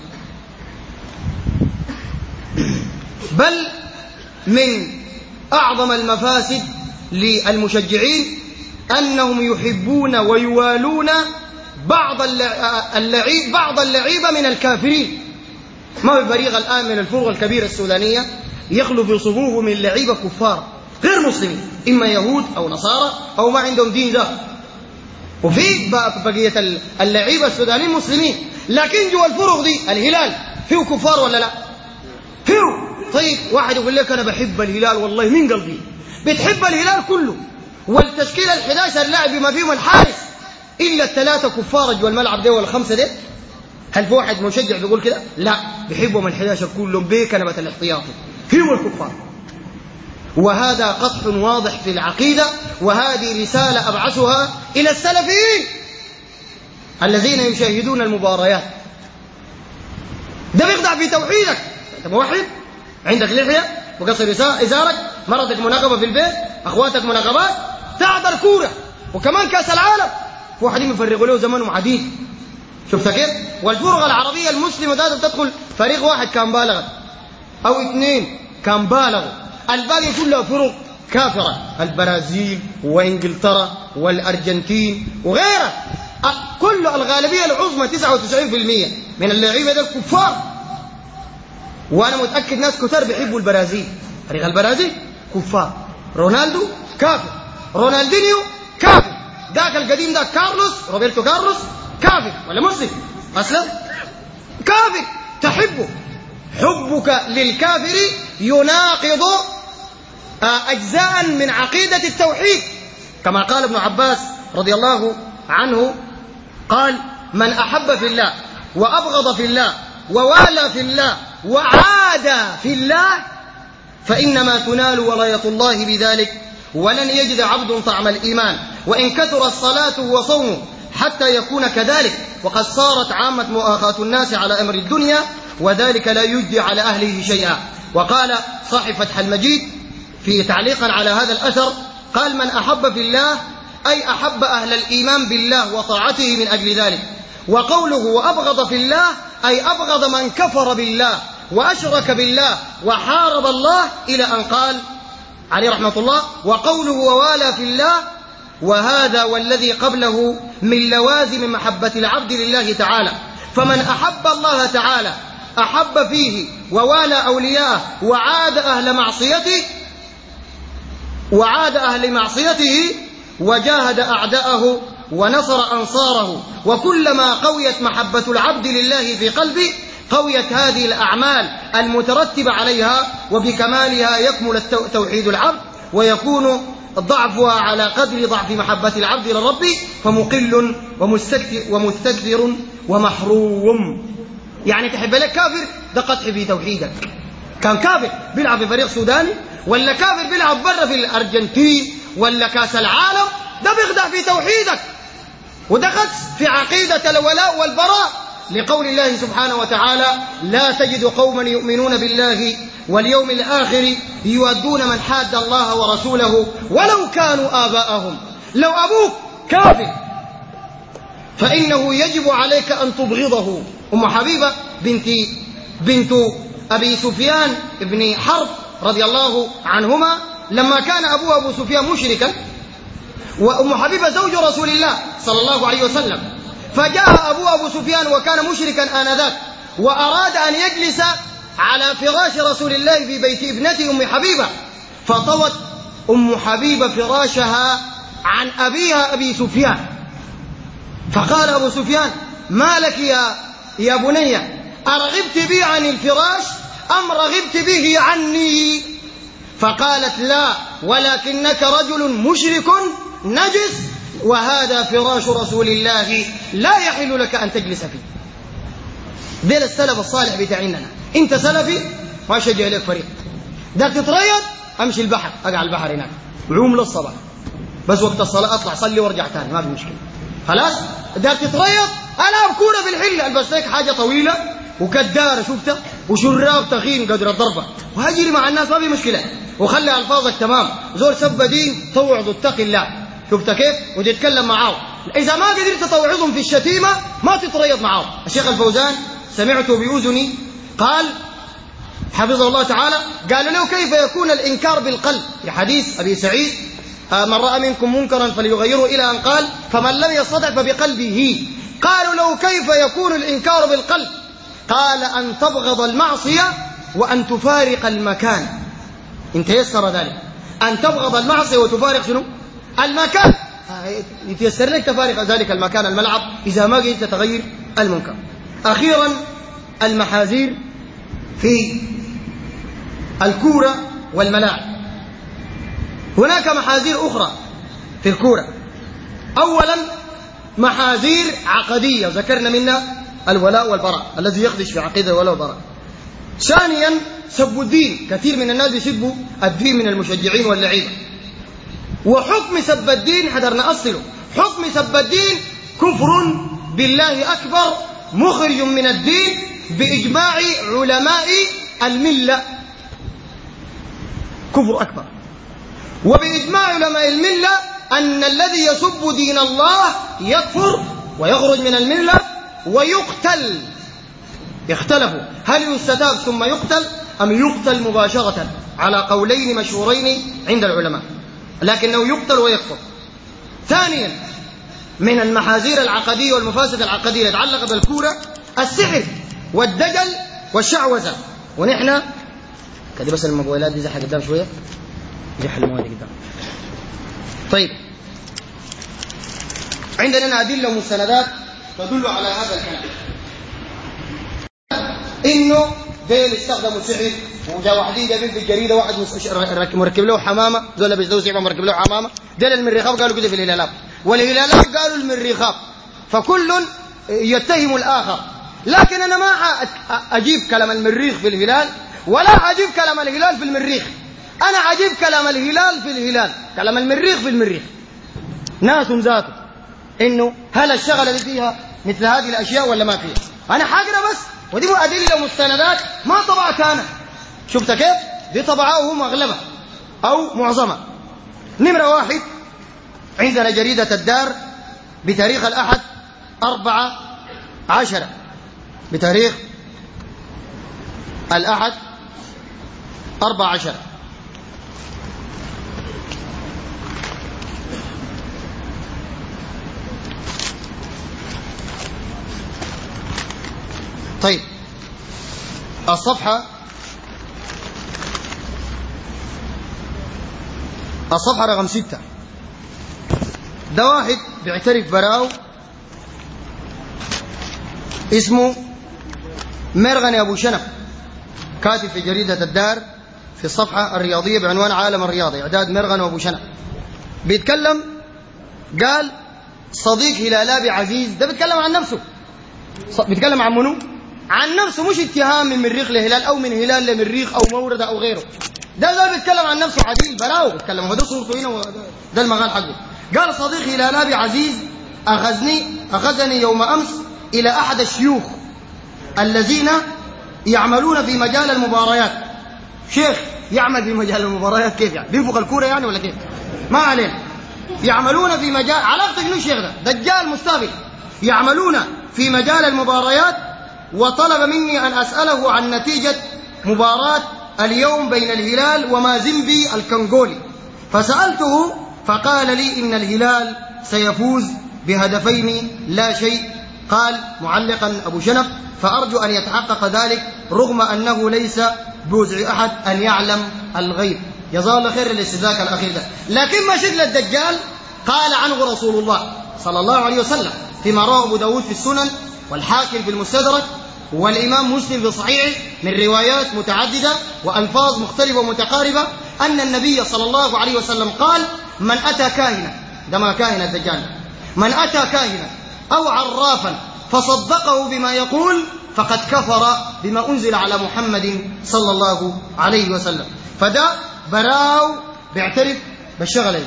بل من أعظم المفاسد للمشجعين أنهم يحبون ويوالون بعض اللعيبة من الكافرين. ما في فريق الآن من الفرق الكبيرة السودانية يخلو في صفوفه من لعيبة كفار غير مسلمين، إما يهود أو نصارى أو ما عندهم دين ذات. وفي بقية اللعيبة السودانيين مسلمين، لكن جوا الفرق دي الهلال فيه كفار ولا لا؟ فيه. طيب واحد يقول لك أنا بحب الهلال والله من قلبي، بتحب الهلال كله والتشكيلة 11 لاعب بما فيهم الحارس إلا 3 كفار جوا الملعب ده ولا 5 ده، هل في واحد مشجع بيقول كده؟ لا، بيحبهم 11 كلهم بكنبة الاحتياطي فيهم الكفار. وهذا قدح واضح في العقيدة، وهذه رسالة أبعثها إلى السلفيين الذين يشاهدون المباريات. ده بيخدع في توحيدك. أنت موحد، عندك لحية وقصر إزارك، مرتك مناقبة في البيت، أخواتك مناقبات، تحضر كورة وكمان كأس العالم. في واحدين يفرغوا له زمانهم عديد، شفت كيف؟ والفرق العربية المسلمة ذات بتدخل فريق واحد كان بالغ أو 2 كان بالغ، الباقي كلها فرق كافرة، البرازيل وإنجلترا والأرجنتين وغيرها، كل الغالبية العظمى 99% من اللاعبين دول كفار. وأنا متأكد ناس كثير بيحبوا البرازيل، فريق البرازيل كفار، رونالدو كافر، رونالدينيو كافر، ذاك القديم ذاك كارلوس روبرتو كارلوس كافر ولا مسلم أسلم؟ كافر. تحبه، حبك للكافر يناقض أجزاء من عقيدة التوحيد، كما قال ابن عباس رضي الله عنه قال: من أحب في الله وأبغض في الله ووالى في الله وعاد في الله فإنما تنال ولاية الله بذلك، ولن يجد عبد طعم الإيمان وإن كثرت صلاته وصومه حتى يكون كذلك، وقد صارت عامة مؤاخاة الناس على أمر الدنيا، وذلك لا يجدي على أهله شيئا. وقال صاحب فتح المجيد في تعليقا على هذا الأثر، قال: من أحب في الله أي أحب أهل الإيمان بالله وطاعته من أجل ذلك. وقوله وأبغض في الله أي أبغض من كفر بالله وأشرك بالله وحارب الله، إلى أن قال عليه رحمة الله: وقوله ووالى في الله، وهذا والذي قبله من لوازم محبة العبد لله تعالى. فمن أحب الله تعالى أحب فيه ووالى أولياءه وعاد أهل معصيته وجاهد أعداءه ونصر أنصاره. وكلما قويت محبة العبد لله في قلبه قويت هذه الأعمال المترتبة عليها، وبكمالها يكمل توحيد العبد، ويكون ضعفها على قدر ضعف محبة العبد لربه، فمقل ومستكثر ومحروم. يعني تحب لك كافر، ده قدح في توحيدك. كان كافر بيلعب في فريق سوداني، ولا كافر بيلعب برا في الأرجنتين ولا كاس العالم، ده بيخدع في توحيدك، وده قدح في عقيدة الولاء والبراء، لقول الله سبحانه وتعالى: لا تجد قوما يؤمنون بالله واليوم الآخر يودون من حاد الله ورسوله ولو كانوا آباءهم. لو أبوك كافر فإنه يجب عليك أن تبغضه. أم حبيبة بنت أبي سفيان بن حرب رضي الله عنهما، لما كان أبو سفيان مشركا، وأم حبيبة زوج رسول الله صلى الله عليه وسلم، فجاء أبو سفيان وكان مشركا آنذاك، وأراد أن يجلس على فراش رسول الله في بيت ابنته أم حبيبة، فطوت أم حبيبة فراشها عن أبيها أبي سفيان، فقال أبو سفيان: ما لك يا بني، أرغبت بي عن الفراش أم رغبت به عني؟ فقالت: لا، ولكنك رجل مشرك نجس، وهذا فراش رسول الله لا يحل لك أن تجلس فيه. ديل السلف الصالح بتاعيننا. انت سلفي ما شجع لك فريق، ده تتريض امشي البحر، اقع البحر هناك وعوم للصباح، بس وقت الصلاة اطلع صلي وارجع تاني، ما في مشكلة. خلاص ده تتريض، العب كورة بالحلة، البس لك حاجة طويلة وكدارة شفتها وشراب تخين قدر الضربة، وهجري مع الناس، ما في مشكلة، وخلي الفاظك تمام. زور سب دين توعظ اتقي الله، شفت كيف؟ وتتكلم معاه. اذا ما قدرت توعظهم في الشتيمة ما تتريض معاه. الشيخ الفوزان سمعته بأذني قال حفظه الله تعالى، قالوا له: كيف يكون الإنكار بالقلب؟ في حديث أبي سعيد: من رأى منكم منكرا فليغيره، إلى أن قال: فمن لم يستطع فبقلبه. قالوا له: كيف يكون الإنكار بالقلب؟ قال: أن تبغض المعصية وأن تفارق المكان. إن تيسر ذلك، أن تبغض المعصية وتفارق شنو؟ المكان. يتيسر لك تفارق ذلك المكان، الملعب، إذا ما قدرت تغير المنكر. أخيرا المحاذير في الكورة والملاعب. هناك محاذير أخرى في الكورة. أولا محاذير عقدية ذكرنا منها الولاء والبراء الذي يخدش في عقيدة الولاء والبراء. ثانيا سب الدين، كثير من الناس يسبوا الدين من المشجعين واللعيبة. وحكم سب الدين حضرنا أصله، حكم سب الدين كفر بالله أكبر مخرج من الدين بإجماع علماء الملة، كفر أكبر. وبإجماع علماء الملة أن الذي يسب دين الله يكفر ويخرج من الملة ويقتل. اختلفوا هل يستتاب ثم يقتل أم يقتل مباشرة، على قولين مشهورين عند العلماء، لكنه يقتل ويكفر. ثانيا من المحاذير العقدية والمفاسد العقدية يتعلق بالكورة السحر والدجل والشعوذة. ونحن كده بس الموبايلات دي زحها قدام شوية، زح المواد قدام. طيب عندنا أدلة ومستندات تدل على هذا الكلام، إنه ديل استخدموا السحر. وجاء واحدين جايبين في الجريدة واحد مركب له حمامة، زول بيزدوس يبقى مركب له حمامة. ديل المريخاب قالوا كده في الهلالات، والهلالات قالوا المريخاب، فكل يتهم الآخر. لكن أنا ما أجيب كلام المريخ في الهلال ولا أجيب كلام الهلال في المريخ، أنا عجيب كلام الهلال في الهلال، كلام المريخ في المريخ، ناس ذاته إنه هل الشغلة اللي فيها مثل هذه الأشياء ولا ما فيها. أنا حاجرة بس، ودي أدلة ومستندات ما طبعتها أنا. شفت كيف؟ دي طبعوهم أغلبها أو معظمها. نمرة 1 عندنا جريدة الدار بتاريخ الأحد 14، بتاريخ الأحد 14. طيب الصفحة رقم 6. ده واحد بيعترف براو اسمه مرغني أبو شنب، كاتب في جريدة الدار في الصفحة الرياضية بعنوان عالم الرياضة، إعداد مرغني وأبو شنب. بيتكلم، قال صديق هلالابي عزيز، ده بيتكلم عن نفسه، بيتكلم عن منو؟ عن نفسه، مش اتهام من مريخ لهلال أو من هلال لمريخ أو موردة أو غيره. ده بيتكلم عن نفسه عديل براو، بيتكلم، وده صورته هنا، ده المقال حقه. قال صديق هلالابي عزيز أخذني يوم أمس إلى أحد الشيوخ الذين يعملون في مجال المباريات. شيخ يعمل في مجال المباريات كيف يعني؟ بينفخ الكورة يعني ولا كيف؟ ما علينا. يعملون في مجال، علاقتك شنو الشيخ ده؟ دجال مستهبل. يعملون في مجال المباريات، وطلب مني أن أسأله عن نتيجة مباراة اليوم بين الهلال ومازيمبي الكونغولي، فسألته فقال لي إن الهلال سيفوز ب2 لا شيء. قال معلقا أبو شنب: فأرجو أن يتحقق ذلك رغم أنه ليس بوزع أحد أن يعلم الغيب. جزاه الله خير الاستدراك الأخير ده. لكن ما شكل الدجال قال عنه رسول الله صلى الله عليه وسلم فيما رواه أبو داود في السنن والحاكم في المستدرك والإمام مسلم في صحيحه من روايات متعددة وألفاظ مختلفة ومتقاربة أن النبي صلى الله عليه وسلم قال: من أتى كاهنا، ده ما كاهن الدجال، من أتى كاهنا أو عرافا فصدقه بما يقول فقد كفر بما أنزل على محمد صلى الله عليه وسلم. فده براو بيعترف بالشغلة.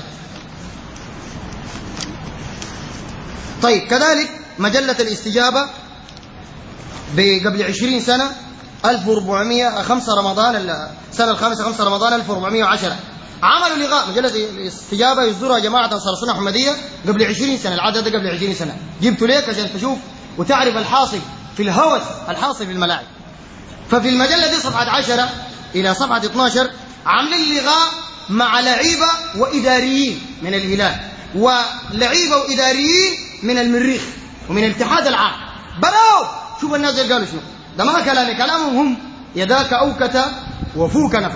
طيب كذلك مجلة الاستجابة قبل 20 سنة 1405 رمضان السنة 5 رمضان 1410 عملوا لقاء. مجلة الاستجابة يصدرها جماعة أنصار السنة الأحمدية قبل 20 سنة، العدد ده قبل 20 سنة. جبته ليك عشان تشوف وتعرف الحاصل في الهوس، الحاصل في الملاعب. ففي المجلة دي صفحة 10 إلى صفحة 12 عاملين لقاء مع لعيبة وإداريين من الهلال ولعيبة وإداريين من المريخ ومن الاتحاد العام. براو شوف الناس قالوا شنو، ده ما كلامي، كلامهم هم: يداك أوكت وفوك نفر.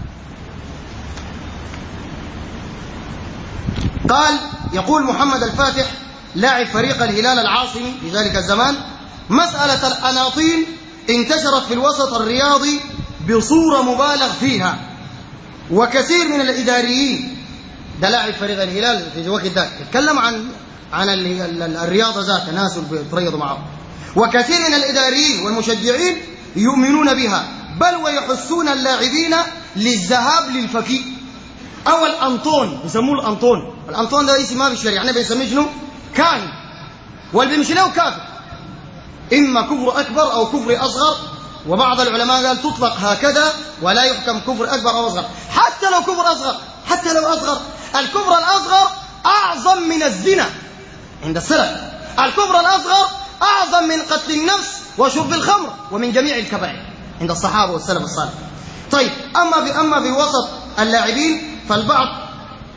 قال يقول محمد الفاتح لاعب فريق الهلال العاصمي في ذلك الزمان: مسألة الأناطيل انتشرت في الوسط الرياضي بصورة مبالغ فيها، وكثير من الإداريين، ده لاعب فريق الهلال في الوقت ده يتكلم عن الرياضة ذاتها، ناس بيتريضوا معه، وكثير من الإداريين والمشجعين يؤمنون بها، بل ويحثون اللاعبين للذهاب للفكي أو الأنطون، يسموه الأنطون. الأنطون ده اسم ما في الشريعة، احنا بنسميه شنو؟ كاهن، واللي بيمشي له كافر، إما كفر أكبر أو كفر أصغر. وبعض العلماء قال تطلق هكذا ولا يحكم كفر أكبر أو أصغر، حتى لو كفر أصغر، حتى لو أصغر. الكفر الأصغر أعظم من الزنا عند السلف، الكفر الأصغر أعظم من قتل النفس وشرب الخمر ومن جميع الكبائر عند الصحابة والسلف الصالح. طيب أما في وسط اللاعبين فالبعض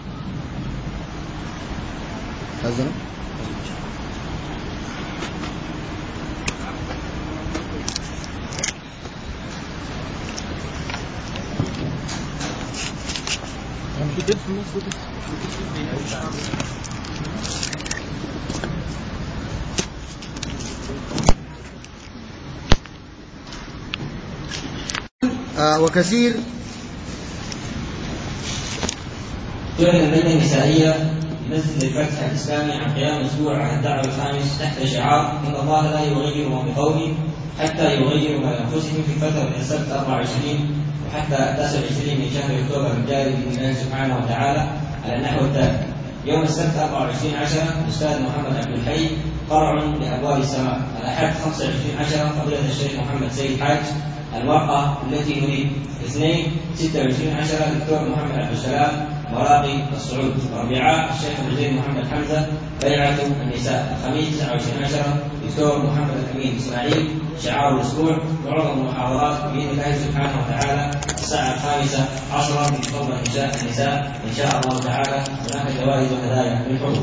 وكثير سئل اللجنة النسائية بمسجد الفتح الإسلامي عن قيام أسبوع عن الدعوة الخامس تحت شعار إن الله لا يغير ما بقوم حتى يغيروا ما بأنفسهم في الفترة من السبت 24 وحتى 29 من شهر أكتوبر الجاري بإذن الله سبحانه وتعالى على النحو التالي: يوم السبت 24/10 الأستاذ محمد عبد الحي قرع لأبواب السماء. الأحد 25/10 فضيلة الشيخ محمد سيد حاج المرأة التي نريد. اثنين 26/10 دكتور محمد عبد السلام مراقي الصعود. الأربعاء الشيخ الوزير محمد حمزة بيعة النساء. الخميس 29/10 دكتور محمد الأمين إسماعيل شعار الأسبوع. معظم المحاضرات بإذن الله سبحانه وتعالى الساعة 15:10 في فضل النساء إن شاء الله تعالى. هناك جوائز وهدايا للحضور.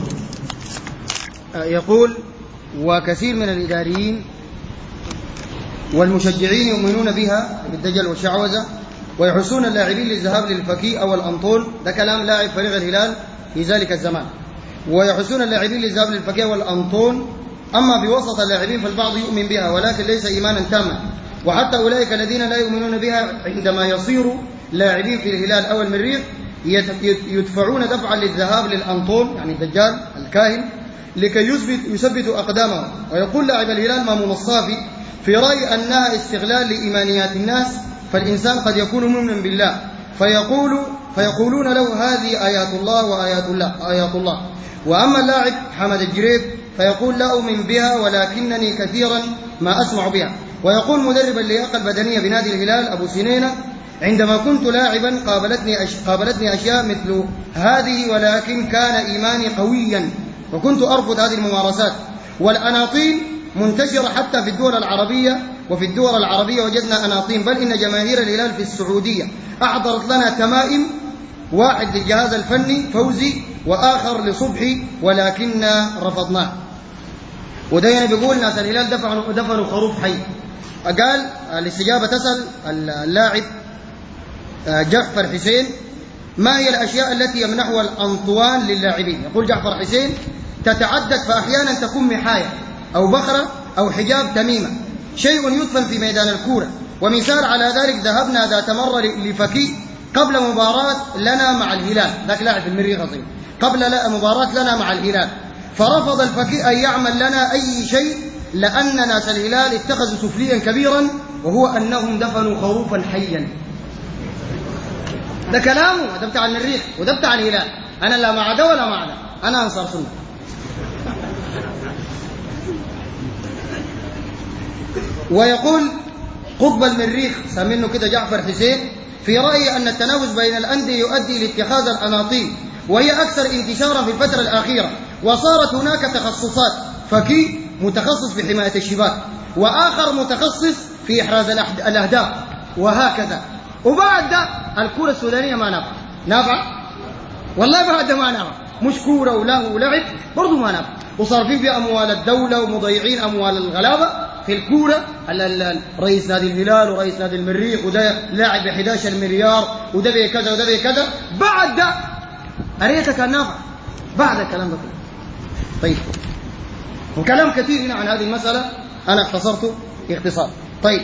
يقول: وكثير من الإداريين والمشجعين يؤمنون بها بالدجل والشعوذة ويحثون اللاعبين للذهاب للفكي أو الأنطول. ده كلام لاعب فريق الهلال في ذلك الزمان. ويحثون اللاعبين للذهاب للفكي والأنطول. أما بوسط اللاعبين فالبعض يؤمن بها ولكن ليس إيمانا تاما. وحتى أولئك الذين لا يؤمنون بها عندما يصيروا لاعبين في الهلال أو المريخ يدفعون دفعا للذهاب للأنطول، يعني الدجال الكاهن، لكي يثبتوا أقدامهم. ويقول لاعب الهلال مامون الصافي في رأي أنها استغلال لإيمانيات الناس، فالإنسان قد يكون مؤمنا بالله فيقولون له هذه آيات الله وآيات الله. وأما اللاعب حمد الجريب فيقول لا أؤمن بها ولكنني كثيرا ما أسمع بها. ويقول مدرب اللياقة البدنية بنادي الهلال أبو سنينة: عندما كنت لاعبا قابلتني أشياء مثل هذه ولكن كان إيماني قويا وكنت أرفض هذه الممارسات. والأناطيل منتشرة حتى في الدول العربية، وفي الدول العربية وجدنا أناطيل، بل إن جماهير الهلال في السعودية أحضرت لنا تمائم، واحد للجهاز الفني فوزي وآخر لصبحي، ولكن رفضناه. ودينا بيقول ناس الهلال دفنوا خروف حي. قال الاستجابة تسأل اللاعب جعفر حسين: ما هي الأشياء التي يمنحها الأنطوان للاعبين؟ يقول جعفر حسين: تتعدد، فأحيانا تكون محاية أو بخرة أو حجاب تميمة، شيء يدفن في ميدان الكورة. ومثال على ذلك ذهبنا ذات مرة لفكي قبل مباراة لنا مع الهلال، ذاك لاعب في المريخ أصيل، قبل مباراة لنا مع الهلال، فرفض الفكي أن يعمل لنا أي شيء لأن ناس الهلال اتخذوا سفليا كبيرا وهو أنهم دفنوا خروفا حيا. ده كلامه، ده بتاع المريخ وده بتاع الهلال. أنا لا مع ده ولا مع ده، أنا أنصار سنة. ويقول قطب المريخ سمينه كده جعفر حسين في رأيي أن التنافس بين الأندية يؤدي لاتخاذ الأناطيل، وهي أكثر انتشارا في الفترة الأخيرة، وصارت هناك تخصصات: فكي متخصص في حماية الشباك، وآخر متخصص في إحراز الأهداف، وهكذا. وبعد ده الكرة السودانية ما نافعة والله، بعد ما نافع، مش كورة وله ولعب برضو ما نافع، وصارفين في أموال الدولة ومضيعين أموال الغلابة في الكورة. رئيس نادي الهلال ورئيس نادي المريخ وده لاعب ب 11 مليار وده بكذا وده بكذا. بعد ده أريتك كان نافع بعد الكلام ده كله. طيب، وكلام كثير هنا عن هذه المسألة أنا اختصرته اختصار. طيب،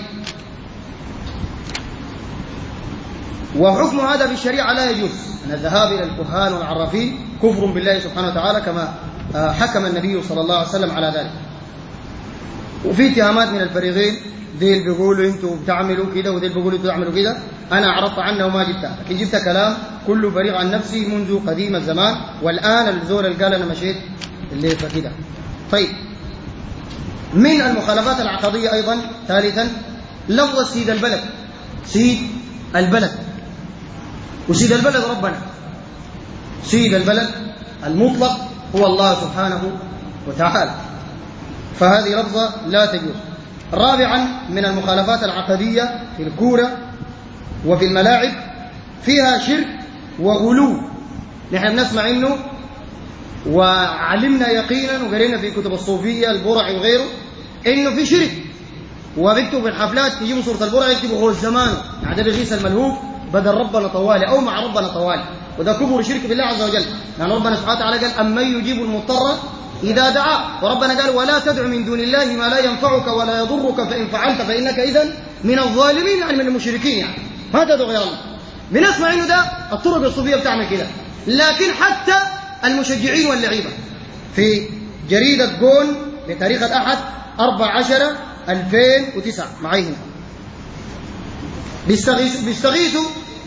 وحكم هذا في الشريعة لا يجوز أن الذهاب إلى الكهان والعرافين كفر بالله سبحانه وتعالى، كما حكم النبي صلى الله عليه وسلم على ذلك. وفي اتهامات من الفريقين، ديل بيقولوا انتوا بتعملوا كده وديل بيقولوا انتوا بتعملوا كده. انا عرضت عنه وما جبتها، لكن جبت كلام كل فريق عن نفسه منذ قديم الزمان، والان الزول اللي قال انا مشيت اللي فكده. طيب، من المخالفات العقديه ايضا ثالثا لفظ سيد البلد. سيد البلد، وسيد البلد ربنا، سيد البلد المطلق هو الله سبحانه وتعالى، فهذه لفظة لا تجوز. رابعا من المخالفات العقدية في الكورة وفي الملاعب فيها شرك وغلو. نحن بنسمع انه وعلمنا يقينا وقرينا في كتب الصوفية البرعي وغيره انه في شرك، وبيكتبوا في الحفلات يجيبوا صورة البرعي يكتبوا هو الزمان، يعني ده بغيث الملهوف بدل ربنا طوالي او مع ربنا طوالي، وده كفر شرك بالله عز وجل. يعني ربنا سبحانه وتعالى قال أمن يجيب المضطر إذا دعا، وربنا قال ولا تدع من دون الله ما لا ينفعك ولا يضرك فإن فعلت فإنك إذن من الظالمين، يعني من المشركين. يعني ما تدعو غير الله. بنسمع إنه ده الطرق الصوفية بتعمل كده، لكن حتى المشجعين واللعيبة في جريدة جون بتاريخ الأحد 14/2009 معي هنا بيستغيثوا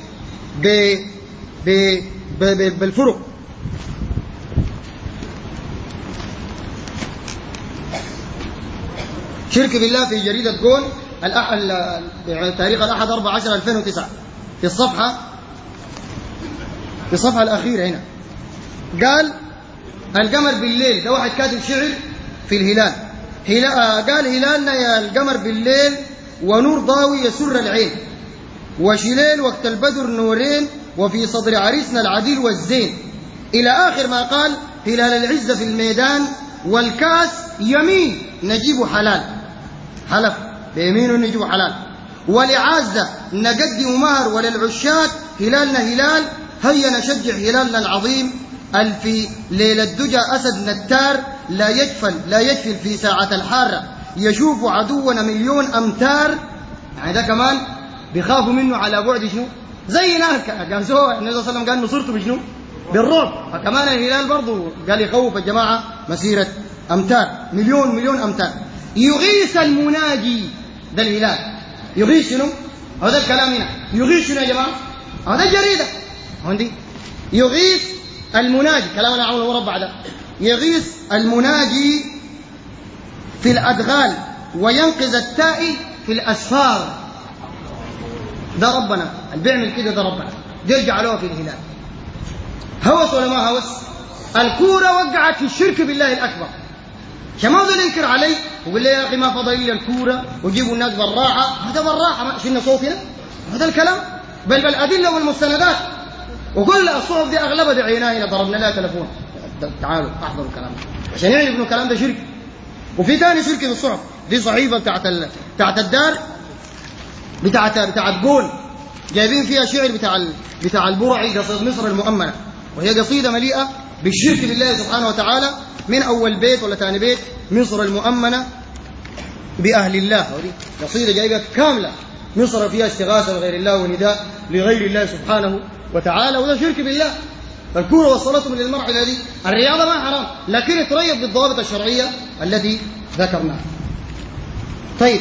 بالفرق. شرك بالله في جريدة جون تاريخ الأحد 14/2009 في الصفحة الأخيرة هنا قال القمر بالليل، ده واحد كاتب شعر في الهلال، قال هلالنا يا القمر بالليل ونور ضاوي يسر العين، وشليل وقت البدر نورين، وفي صدر عريسنا العديل والزين، إلى آخر ما قال هلال العزة في الميدان والكاس يمين نجيب حلال، حلف بيمينه نجيب حلال، ولعازة نقدم مهر، وللعشاق هلالنا هلال، هيا نشجع هلالنا العظيم، في ليلة الدجى أسد نتار، لا يجفل في ساعة الحارة، يشوف عدونا مليون أمتار. يعني ده كمان بيخافوا منه على بعد شنو زينا، قال سوى النبي صلى الله عليه وسلم قال نصرته بشنو بالرعب، فكمان الهلال برضو قال يخوف الجماعة مسيرة أمتار، مليون أمتار. يغيث المناجي، ده الهلال يغيث شنو؟ هذا الكلام هنا يغيث شنو يا جماعة؟ هذا الجريدة عندي يغيث المناجي، كلامنا عمله مربع ده، يغيث المناجي في الأدغال وينقذ التائه في الأسفار. ده ربنا اللي بيعمل كده، ده ربنا يرجع له في الهلال. هوس ولا ما هوس؟ الكورة وقعت في الشرك بالله الأكبر. شمال ينكر علي ويقول لي يا أخي ما فضل لي الكورة وجيبوا الناس بالراحة، هذا بالراحة ما شلنا صوتنا، هذا الكلام بل بالأدلة والمستندات، وكل الصحف دي أغلبها دي عيناينا ضربنا لها تلفون تعالوا احضروا الكلام عشان يعرفوا الكلام ده شرك. وفي ثاني شرك في الصحف دي، صحيفة بتاعت الدار بتاعت جول، جايبين فيها شعر بتاع البرعي قصيدة مصر المؤمنة، وهي قصيدة مليئة بالشرك بالله سبحانه وتعالى، من أول بيت ولا ثاني بيت مصر المؤمنة بأهل الله، ودي قصيدة جايبة كاملة، مصر فيها استغاثة لغير الله ونداء لغير الله سبحانه وتعالى، وده شرك بالله. الكورة وصلتهم للمرحلة دي. الرياضة ما حرام لكن تريض بالضوابط الشرعية التي ذكرناها. طيب،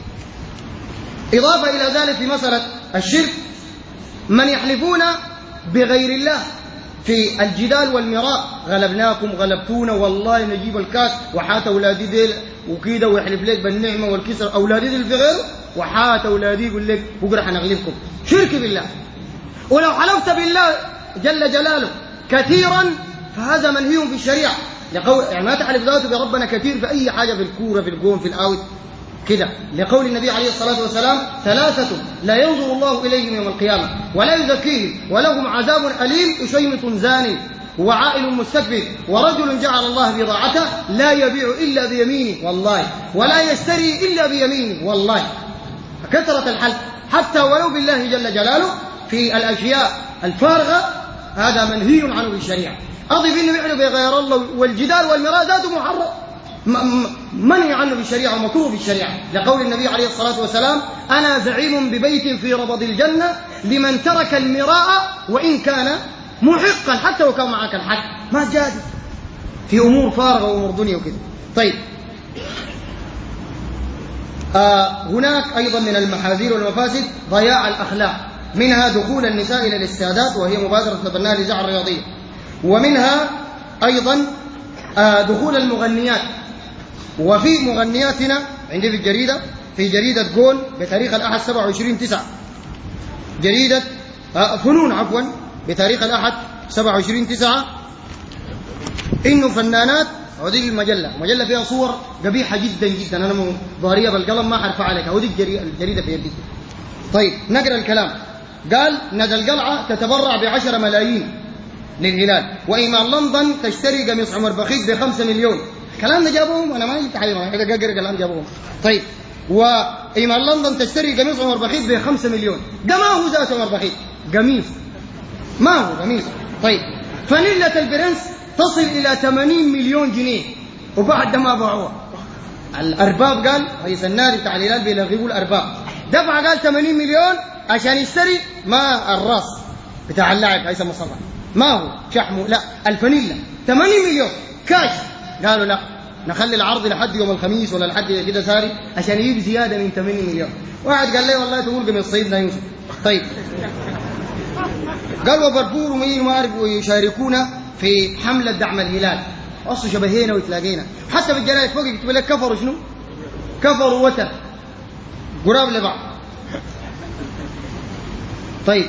إضافة إلى ذلك في مسألة الشرك من يحلفون بغير الله في الجدال والمراء، غلبناكم غلبتونا والله نجيب الكاس وحات أولادي ديل وكيدا، ويحلف لك بالنعمة والكسر أولادي ديل في غيره، وحات أولادي يقول لك بكرة حنغلبكم. شرك بالله. ولو حلفت بالله جل جلاله كثيرا فهذا منهي في الشريعة، يعني ما تحلف ذاته بربنا كثير في أي حاجة، في الكورة في الجون في الأوت كده، لقول النبي عليه الصلاة والسلام ثلاثة لا ينظر الله إليهم يوم القيامة ولا يزكيهم ولهم عذاب أليم، شيمة زاني وعائل مستكبر ورجل جعل الله بضاعته لا يبيع إلا بيمينه والله ولا يشتري إلا بيمينه والله. كثرة الحلف حتى ولو بالله جل جلاله في الأشياء الفارغة هذا منهي عنه بالشريعة. أضف إنه يعلو بغير الله والجدال والمراء ذاته محرم منهي عنه بالشريعة ومكروه بالشريعة، لقول النبي عليه الصلاة والسلام أنا زعيم ببيت في ربض الجنة لمن ترك المراء وإن كان محقا، حتى لو كان معك الحق ما جاد في أمور فارغة وأمور دنيا وكذا. طيب، هناك أيضا من المحاذير والمفاسد ضياع الأخلاق، منها دخول النساء إلى الاستعداد وهي مبادرة تبناها الإذاعة الرياضية، ومنها أيضا دخول المغنيات. وفي مغنياتنا عندي في جريدة جول بتاريخ الأحد 27/9، جريدة فنون عفوا بتاريخ الأحد 27/9، إنه فنانات، هذه المجلة فيها صور قبيحة جدا جدا، أنا ظاهرية بالقلم ما حرفع عليك، هذه الجريدة في يدي. طيب نقرأ الكلام. قال ندى القلعة تتبرع ب10 ملايين للهلال، وإيمان لندن تشتري قميص عمر بخيت ب5 مليون. كلام ده جابوهم، أنا ما جبت حاجة، أنا أقرأ كلام جابوهم. طيب، وإيمان لندن تشتري قميص عمر بخيت ب5 مليون، ده ما هو ذات عمر بخيت، قميص ما هو قميص. طيب، فانيلة البرنس تصل إلى 80 مليون جنيه وبعد ما باعوها. الأرباب قال رئيس النادي بتاع الهلال بيلغبوا الأرباب، دفع قال 80 مليون عشان يشتري ما الراس بتاع اللاعب هيثم مصطفى، ما هو شحمه، لا الفانيلا 80 مليون كاش. قالوا لا نخلي العرض لحد يوم الخميس ولا لحد كده ساري عشان يجيب زيادة من 80 مليون. واحد قال لي والله تقول قميص سيدنا يوسف. طيب قال وبربور ومين ما أعرف ويشاركون في حملة دعم الهلال، أصله شبهينا وتلاقينا. حتى في الجرايد فوق يكتب لك كفروا شنو؟ كفروا وتر قراب لبعض. طيب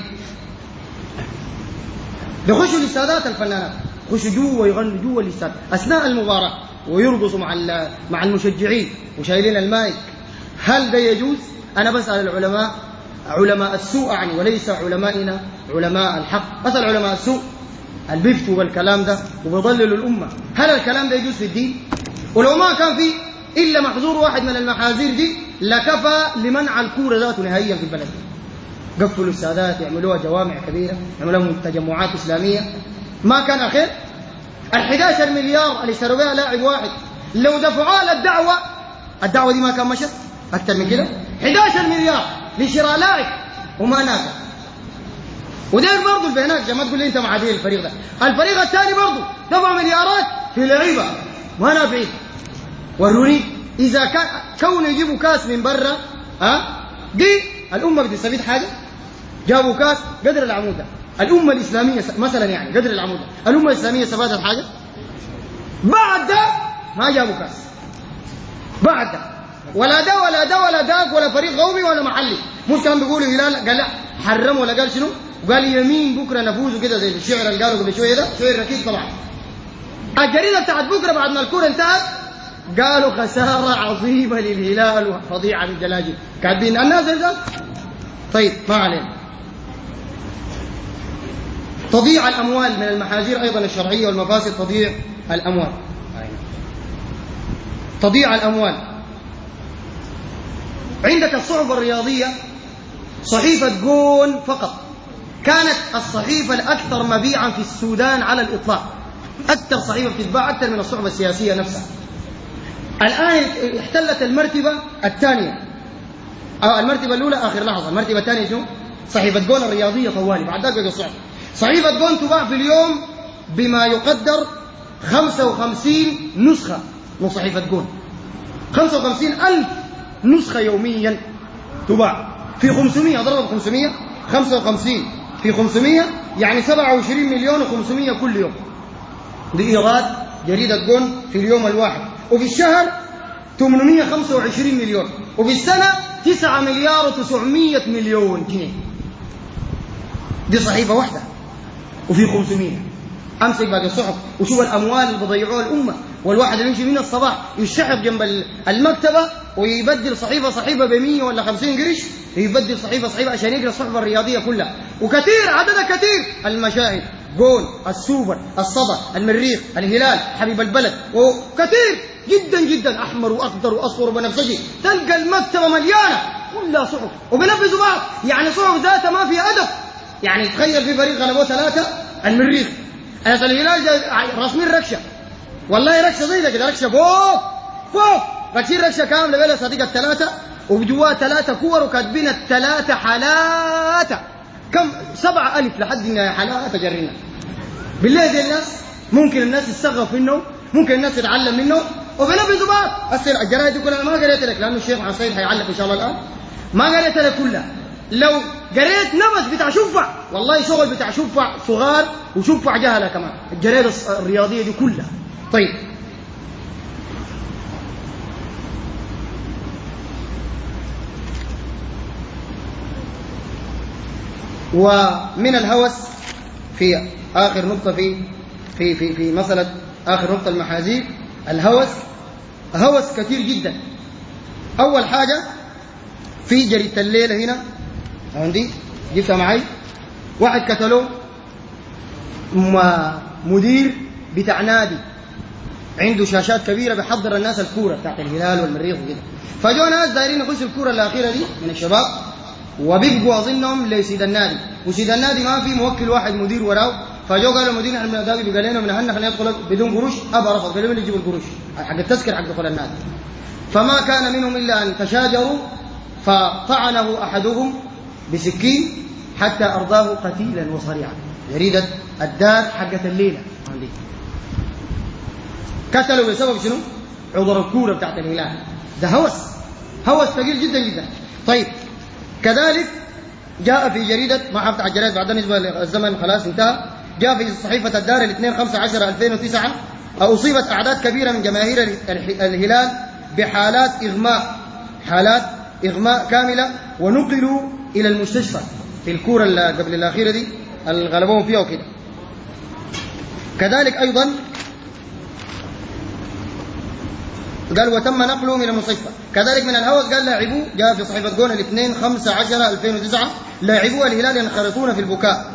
بيخشوا الاستادات الفنانات، يخشوا جوا يغنوا جوا الاستاد اثناء المباراه ويرقصوا مع المشجعين وشايلين المايك. هل ده يجوز؟ انا بسال العلماء، علماء السوء يعني، وليس علمائنا علماء الحق. بسال علماء السوء اللي بيفتوا بالكلام ده وبيضللوا الامه، هل الكلام ده يجوز في الدين؟ ولو ما كان فيه الا محظور واحد من المحاذير دي لكفى لمنع الكوره ذاته نهائيا في البلد. قفلوا السادات، يعملوها جوامع كبيرة، يعملوها تجمعات إسلامية، ما كان خير. 11 مليار اللي اشتروا بها لاعب واحد لو دفعوا الدعوة دي ما كان مشت أكثر من كده. 11 مليار لشراء لاعب وما نافع. ودير برضو البيانات ما تقول لي أنت مع دي الفريق ده. الفريق الثاني برضو دفع مليارات في لعيبة ما نافعين. وروني إذا كان كونوا يجيبوا كاس من برا دي الأمة بتستفيد حاجة؟ جابوا كاس قدر العمودة. الأمة الإسلامية مثلا يعني قدر العمودة، الأمة الإسلامية استفادت حاجة؟ بعد ده ما جابوا كاس. بعد ده ولا ده ولا ده ولا داك ولا فريق قومي ولا محلي. مش كان بيقولوا هلال قال لا حرم ولا قال شنو؟ وقال يمين بكرة نفوز وكده زي الشعر اللي قالوا قبل شوية ده، شعر ركيك طبعا. الجريدة بتاعت بكرة بعد ما الكورة انتهت قالوا خسارة عظيمة للهلال وفضيعة للجلاجل، كاتبين النازل ده. طيب ما علينا. تضييع الأموال من المحاذير أيضا الشرعية والمفاسد. تضييع الأموال، تضييع الأموال. عندك الصحف الرياضية، صحيفة جون فقط كانت الصحيفة الأكثر مبيعا في السودان على الإطلاق. أكثر صحيفة بتتباع أكثر من الصحف السياسية نفسها. الآن احتلت المرتبة الثانية، أو المرتبة الأولى آخر لحظة، المرتبة الثانية شنو؟ صحيفة جون الرياضية طوالي، بعد ذلك الصحف. صحيفة جون تباع في اليوم بما يقدر 55 نسخة من صحيفة جون. 55,000 نسخة يوميا تباع في 500. ضرب 500، 55 في 500 يعني 27,000,500 كل يوم. دي إيراد جريدة جون في اليوم الواحد. وفي الشهر 825 مليون، وفي السنة 9,900,000,000 جنيه. دي صحيفة واحدة وفي 500. أمسك باقي الصحف وشوف الأموال اللي بضيعوها الأمة. والواحد اللي يمشي من الصباح يشحب جنب المكتبة ويبدل صحيفة ب100 ولا 50 قرش، يبدل صحيفة عشان يقرأ الصحف الرياضية كلها. وكثير عددها كثير، المشاهد، جون، السوبر، الصدى، المريخ، الهلال، حبيب البلد، وكثير جدا جدا، أحمر وأخضر وأصفر وبنفسجي. تلقى المكتبة مليانة كلها صحف وبنفذوا بعض. يعني صحف ذاتها ما فيها أدب. يعني تخيل في فريق غلبوه 3، المريخ، الهلال راسمين ركشة، والله ركشة زي كده، ركشة فوق ركشين ركشة كاملة بلا صديقة 3 وبجواه 3 كور وكاتبين 3 حالات. كم 7,000 لحد النهاية حالات جرينا. بالله زي الناس ممكن الناس تستغرب منه، ممكن الناس تتعلم منه وبنفذوا بعض. أصل الجرايد كلها ما قريت لك لأنه الشيخ عن سيد حيعلق إن شاء الله الآن. ما قريت لك كلها. لو قريت نبذ بتاع شفع، والله شغل بتاع شفع صغار وشفع جهلة كمان، الجرايد الرياضية دي كلها. طيب ومن الهوس في آخر نقطة في مسألة آخر نقطة المحاذير، الهوس. هوس كثير جدا. أول حاجة في جريدة الليلة هنا عندي جبتها معي، واحد قتلوه مدير بتاع نادي عنده شاشات كبيرة بيحضر الناس الكورة بتاعت الهلال والمريخ وكده. فجوا ناس دايرين يخشوا الكورة الأخيرة دي من الشباب وبيبقوا أظنهم لسيد النادي، وسيد النادي ما في موكل واحد مدير وراه. فجوا قالوا المدير احنا من النادي قال لنا من هنا خلينا ندخل بدون قروش. أبا رفض، قال لهم اللي يجيب القروش حق التذكر حق دخول النادي. فما كان منهم إلا أن تشاجروا فطعنه أحدهم بسكين حتى أرضاه قتيلا وصريعا. جريدة الدار حقت الليلة عندي قتلوا بسبب شنو؟ عذر الكورة بتاعت الهلال. ده هوس ثقيل جدا جدا. طيب كذلك جاء في جريدة ما حفتح الجرائد بعد نسبة الزمن خلاص انتهى. جاء في صحيفة الدار الاثنين 15/2009 أصيبت أعداد كبيرة من جماهير الهلال بحالات إغماء كاملة ونقلوا إلى المستشفى في الكورة اللي قبل الأخيرة دي الغلبون فيها وكده. كذلك أيضا قال وتم نقلهم إلى المستشفى. كذلك من الهوس قال لاعبوه، جاء في صحيفة جون الاثنين 15/2009 لاعبو الهلال ينخرطون في البكاء.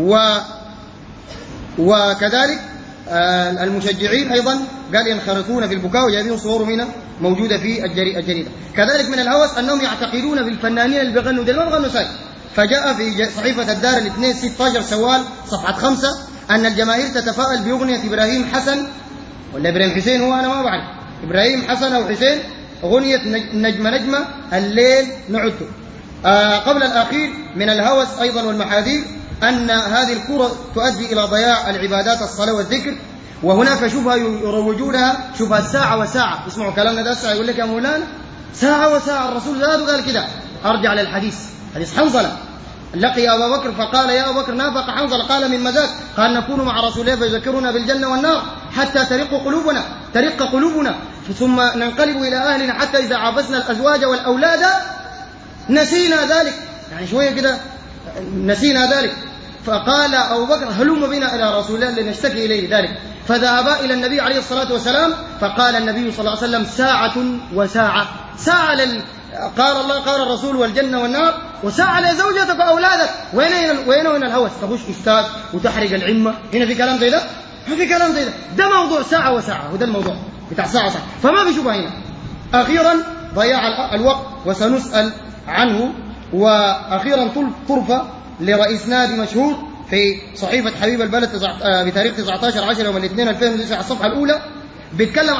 وكذلك المشجعين أيضا قال ينخرطون في البكاء، وجايبين صور هنا موجودة في الجريدة. كذلك من الهوس أنهم يعتقدون بالفنانين اللي بيغنوا ده ما بيغنوا ساي. فجاء في صحيفة الدار الاثنين 16 شوال صفحة 5 أن الجماهير تتفائل بأغنية إبراهيم حسن ولا إبراهيم حسين، هو أنا ما بعرف، إبراهيم حسن أو حسين، أغنية نجمة الليل نعده. قبل الأخير من الهوس أيضا والمحاذير أن هذه الكرة تؤدي إلى ضياع العبادات الصلاة والذكر. وهناك شبهة يروجونها، شبهة ساعة وساعة. اسمعوا كلامنا ده، الساعة يقول لك يا مولانا ساعة وساعة، الرسول ذاته قال كده. أرجع للحديث، حديث حنظلة لقي أبا بكر فقال يا أبا بكر نافق حنظلة، قال من ماذاك؟ قال نكون مع رسول الله فيذكرنا بالجنة والنار حتى ترق قلوبنا ثم ننقلب إلى أهلنا حتى إذا عافسنا الأزواج والأولاد نسينا ذلك، يعني شوية كده نسينا ذلك. فقال أبو بكر هلم بنا إلى رسول الله لنشتكي إليه ذلك. فذهبا إلى النبي عليه الصلاة والسلام فقال النبي صلى الله عليه وسلم ساعة وساعة، ساعة قال الله قال الرسول والجنة والنار، وساعة لزوجتك وأولادك. وين الهوس؟ تخش إستاذ وتحرق العمة، هنا في كلام زي ده؟ ما في كلام زي ده. ده موضوع ساعة وساعة، وده الموضوع بتاع ساعة وساعة، فما في شبهة هنا. أخيرا ضياع الوقت وسنسأل عنه. وأخيرا طرفة لرئيس نادي مشهور في صحيفة حبيب البلد بتاريخ 19/10 يوم الاثنين 2009 الصفحة الأولى، بيتكلم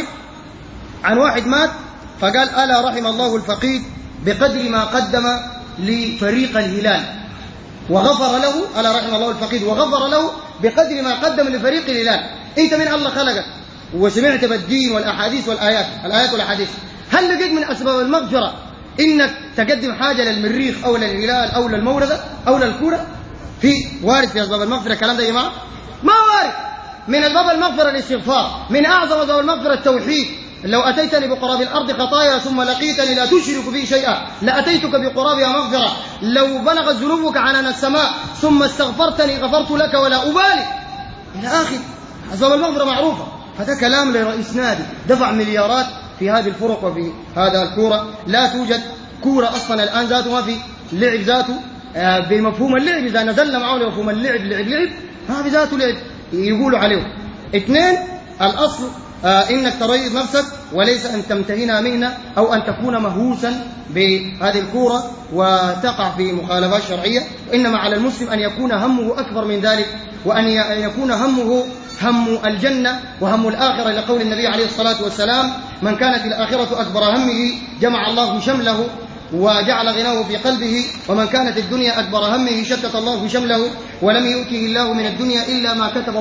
عن واحد مات فقال ألا رحم الله الفقيد بقدر ما قدم لفريق الهلال وغفر له. ألا رحم الله الفقيد وغفر له بقدر ما قدم لفريق الهلال. أنت من الله خلقك وسمعت بالدين والأحاديث الآيات والأحاديث، هل لقيت من أسباب المغفرة إنك تقدم حاجة للمريخ أو للهلال أو للموردة أو للكورة؟ وارد في أسباب المغفرة الكلام ده يا جماعة؟ ما وارد. من أسباب المغفرة الاستغفار، من أعظم أسباب المغفرة التوحيد. لو أتيتني بقراب الأرض خطايا ثم لقيتني لا تشرك بي شيئا لأتيتك بقرابها مغفرة. لو بلغت ذنوبك عنان السماء ثم استغفرتني غفرت لك ولا أبالي إلى آخر. أسباب المغفرة معروفة. هذا كلام لرئيس نادي دفع مليارات في هذه الفرق وفي هذا الكورة. لا توجد كورة أصلا الآن ذاته، ما في لعب ذاته بمفهوم اللعب. إذا نزلنا معه لمفهوم اللعب لعب ما في ذاته لعب يقولوا عليه. 2 الأصل إنك تريض نفسك وليس أن تمتهنها مهنة أو أن تكون مهووسا بهذه الكورة وتقع في مخالفات شرعية. وإنما على المسلم أن يكون همه أكبر من ذلك، وأن يكون همه هم الجنة وهم الآخرة، لقول النبي عليه الصلاة والسلام من كانت الآخرة أكبر همه جمع الله شمله وجعل غناه في قلبه، ومن كانت الدنيا أكبر همه شتت الله شمله ولم يؤته الله من الدنيا إلا ما كتب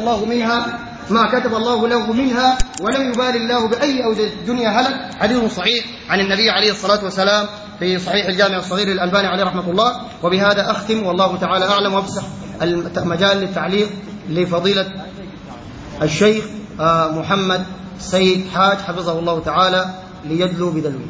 الله له منها ولم يبال الله بأي أو الدنيا هلك. حديث صحيح عن النبي عليه الصلاة والسلام في صحيح الجامع الصغير للألباني عليه رحمة الله. وبهذا أختم والله تعالى أعلم، وأفسح المجال للتعليق لفضيلة الشيخ محمد سيد حاج حفظه الله تعالى ليدلو بدلوه.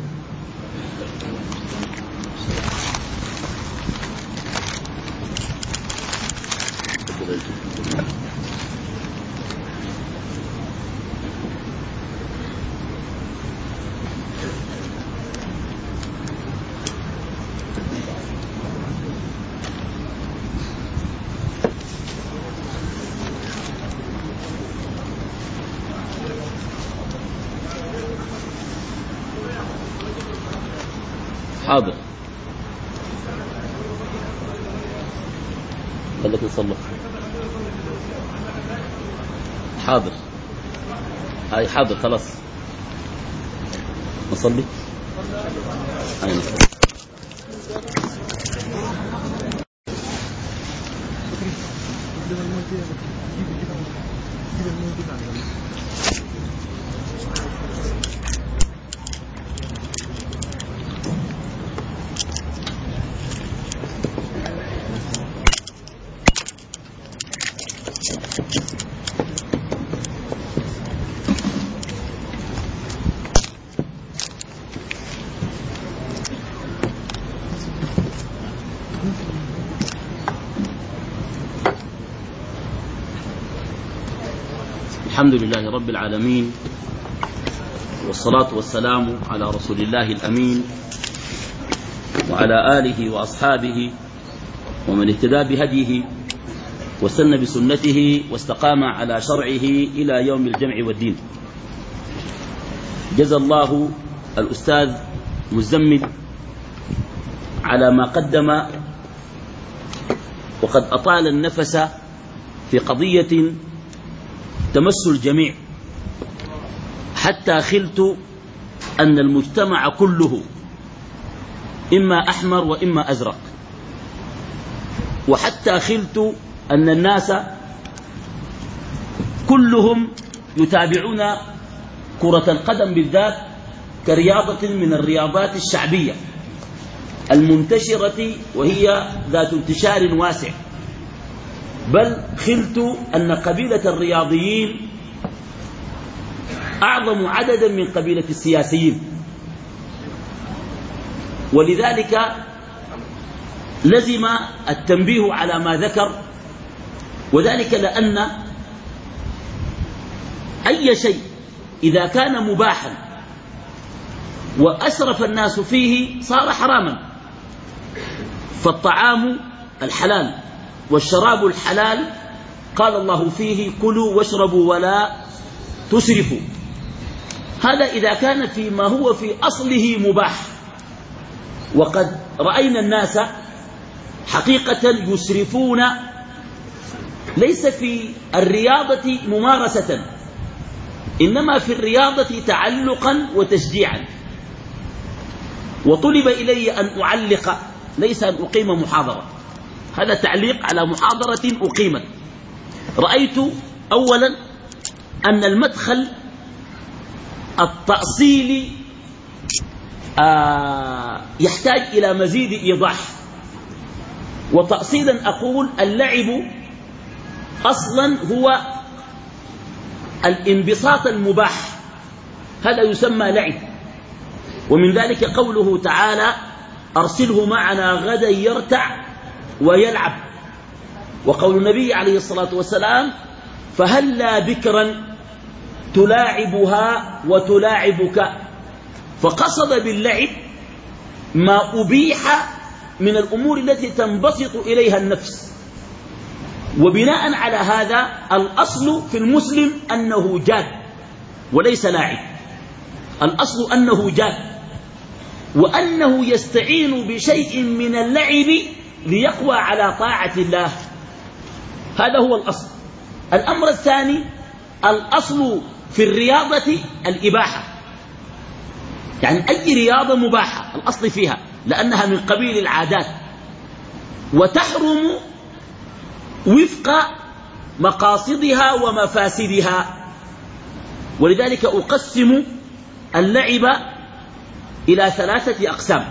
حاضر خليك نصلح. حاضر هاي حاضر خلاص نصلي. هاي نصلي. الحمد لله رب العالمين، والصلاة والسلام على رسول الله الأمين وعلى آله وأصحابه ومن اهتدى بهديه واستنى بسنته واستقام على شرعه إلى يوم الجمع والدين. جزى الله الأستاذ مزمل على ما قدم، وقد أطال النفس في قضية تمس الجميع، حتى خلت أن المجتمع كله إما أحمر وإما أزرق، وحتى خلت أن الناس كلهم يتابعون كرة القدم بالذات كرياضة من الرياضات الشعبية المنتشرة وهي ذات انتشار واسع، بل خلت أن قبيلة الرياضيين أعظم عددا من قبيلة السياسيين، ولذلك لزم التنبيه على ما ذكر، وذلك لأن أي شيء إذا كان مباحا وأسرف الناس فيه صار حراما. فالطعام الحلال والشراب الحلال قال الله فيه كلوا واشربوا ولا تسرفوا. هذا إذا كان فيما هو في أصله مباح، وقد رأينا الناس حقيقة يسرفون ليس في الرياضة ممارسة، إنما في الرياضة تعلقا وتشجيعا. وطلب إلي أن أعلق ليس أن أقيم محاضرة، هذا تعليق على محاضرة أقيمت. رأيت أولا أن المدخل التأصيلي يحتاج إلى مزيد إيضاح. وتأصيلا أقول اللعب أصلا هو الانبساط المباح، هذا يسمى لعب. ومن ذلك قوله تعالى أرسله معنا غدا يرتع ويلعب، وقول النبي عليه الصلاة والسلام فهلا بكرا تلاعبها وتلاعبك. فقصد باللعب ما أبيح من الأمور التي تنبسط إليها النفس. وبناء على هذا الأصل في المسلم أنه جاد وليس لاعب، الأصل أنه جاد، وأنه يستعين بشيء من اللعب ليقوى على طاعة الله، هذا هو الأصل. الأمر الثاني الأصل في الرياضة الإباحة، يعني أي رياضة مباحة الأصل فيها لأنها من قبيل العادات، وتحرم وفق مقاصدها ومفاسدها. ولذلك أقسم اللعب إلى 3 أقسام،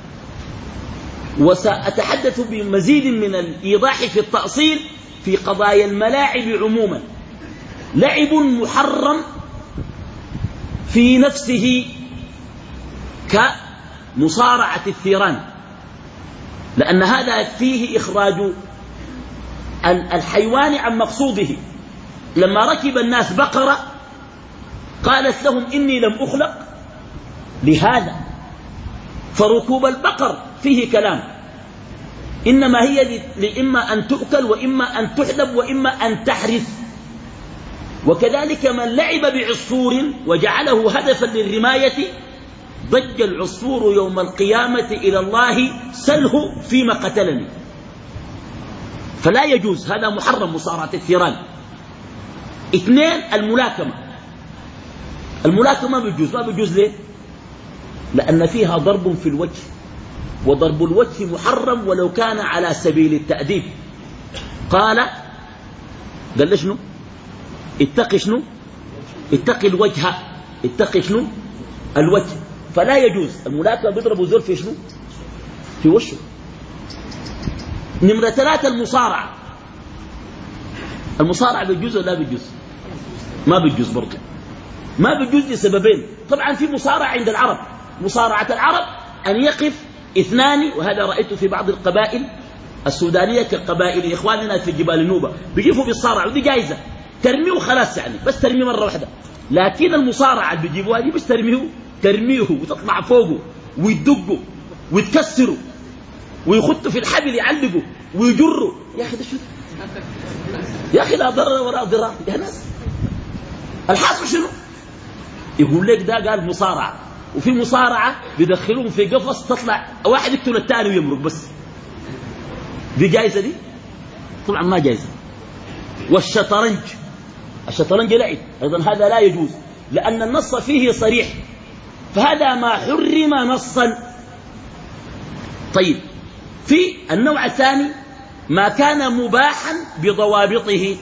وسأتحدث بمزيد من الإيضاح في التأصيل في قضايا الملاعب عموما. لعب محرم في نفسه كمصارعة الثيران، لأن هذا فيه إخراج الحيوان عن مقصوده. لما ركب الناس بقرة قالت لهم إني لم أخلق لهذا. فركوب البقر فيه كلام، إنما هي لإما أن تؤكل وإما أن تحلب وإما أن تحرث. وكذلك من لعب بعصفور وجعله هدفا للرماية ضج العصفور يوم القيامة إلى الله سله فيما قتلني. فلا يجوز، هذا محرم مصارعة الثيران. 2 الملاكمة. الملاكمة بيجوز، ما بيجوز ليه؟ لأن فيها ضرب في الوجه، وضرب الوجه محرم ولو كان على سبيل التأديب. قال لي شنو؟ اتقي شنو؟ اتقي الوجه، اتقي شنو؟ الوجه. فلا يجوز. الملاكمة بيضربوا زول في شنو؟ في وشه. نمرة 3 المصارعة. المصارعة بيجوز ولا بيجوز؟ ما بيجوز برضه. ما بيجوز لسببين. طبعا في مصارعة عند العرب، مصارعة العرب أن يقف 2، وهذا رأيته في بعض القبائل السودانية كقبائل إخواننا في جبال النوبة، بيجيفوا بالصارع ودي جائزة. ترميه خلاص يعني، بس ترميه مرة واحدة. لكن المصارعة اللي بيجيبوها دي مش ترميه وتطلع فوقه ويدقه ويتكسره ويخطه في الحبل يعلقه ويجره. يا أخي ده شو؟ يا أخي لا ضرر ولا ضرار يا ناس. الحاصل شنو؟ يقول لك ده قال مصارعة، وفي مصارعة بيدخلوهم في قفص تطلع واحد يقتل الثاني ويمرق بس. دي جائزة دي؟ طبعا ما جائزة. والشطرنج، الشطرنج لعب أيضا، هذا لا يجوز لأن النص فيه صريح، فهذا ما حرم نصا. طيب في النوع الثاني ما كان مباحا بضوابطه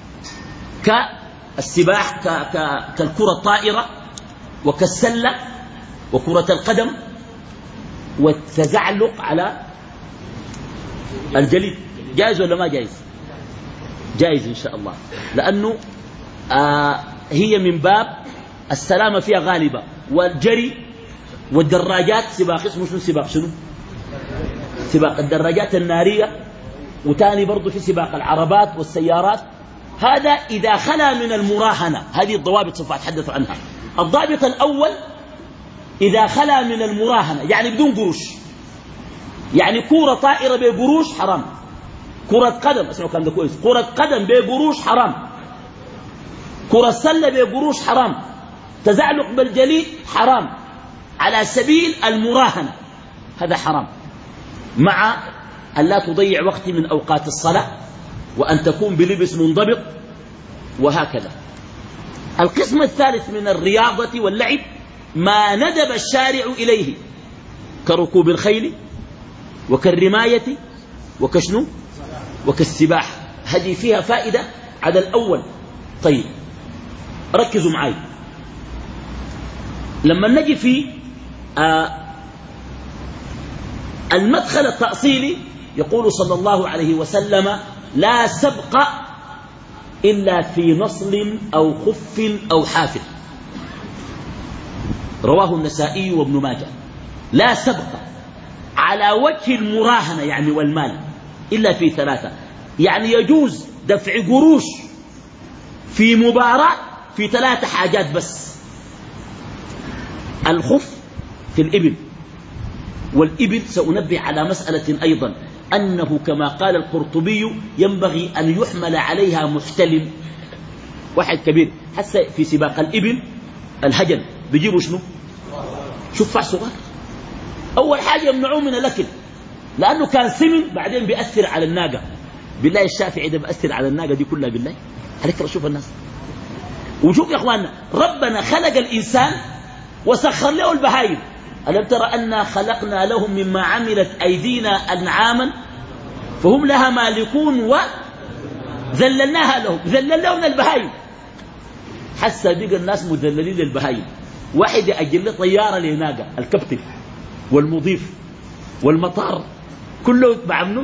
كالسباح كالكرة الطائرة وكالسلة وكرة القدم والتزعلق على الجليد. جائز ولا ما جائز؟ جائز إن شاء الله، لأنه هي من باب السلامة فيها غالبة. والجري والدراجات سباق اسمه شنو؟ سباق شنو؟ سباق الدراجات النارية، وتاني برضو في سباق العربات والسيارات. هذا إذا خلا من المراهنة. هذه الضوابط سوف أتحدث عنها. الضابط الأول إذا خلا من المراهنة، يعني بدون قروش، يعني كرة طائرة بقروش حرام، كرة قدم اسمعوا كلام ده كويس، كرة قدم بقروش حرام، كرة سلة بقروش حرام، تزعلق بالجليد حرام على سبيل المراهنة، هذا حرام، مع أن لا تضيع وقت من أوقات الصلاة، وأن تكون بلبس منضبط، وهكذا. القسم الثالث من الرياضة واللعب ما ندب الشارع إليه كركوب الخيل وكالرماية وكشنو وكالسباحة. هذه فيها فائدة على الأول. طيب ركزوا معي، لما نجي في المدخل التأصيلي يقول صلى الله عليه وسلم: لا سبق إلا في نصل أو خف أو حافل. رواه النسائي وابن ماجه. لا سبق على وجه المراهنة يعني والمال إلا في ثلاثة، يعني يجوز دفع قروش في مباراة في ثلاثة حاجات بس: الخف في الإبل، والإبل سأنبه على مسألة أيضا أنه كما قال القرطبي ينبغي أن يحمل عليها محتلم، واحد كبير. حتى في سباق الإبل الهجل بيجيبوا شنو؟ شفع صغار. أول حاجة يمنعوه من الأكل لأنه كان سمن، بعدين بيأثر على الناقة. بالله الشافعي ده بيأثر على الناقة دي كلها بالله عليك. شوف الناس، وشوف يا أخواننا، ربنا خلق الإنسان وسخر له البهائم. ألم ترى أنا خلقنا لهم مما عملت أيدينا أنعاما فهم لها مالكون وذللناها لهم. ذللنا البهائم حتى بقى الناس مذللين للبهائم. واحد يأجل له طيارة لناقة، الكابتن والمضيف والمطار كله بعمله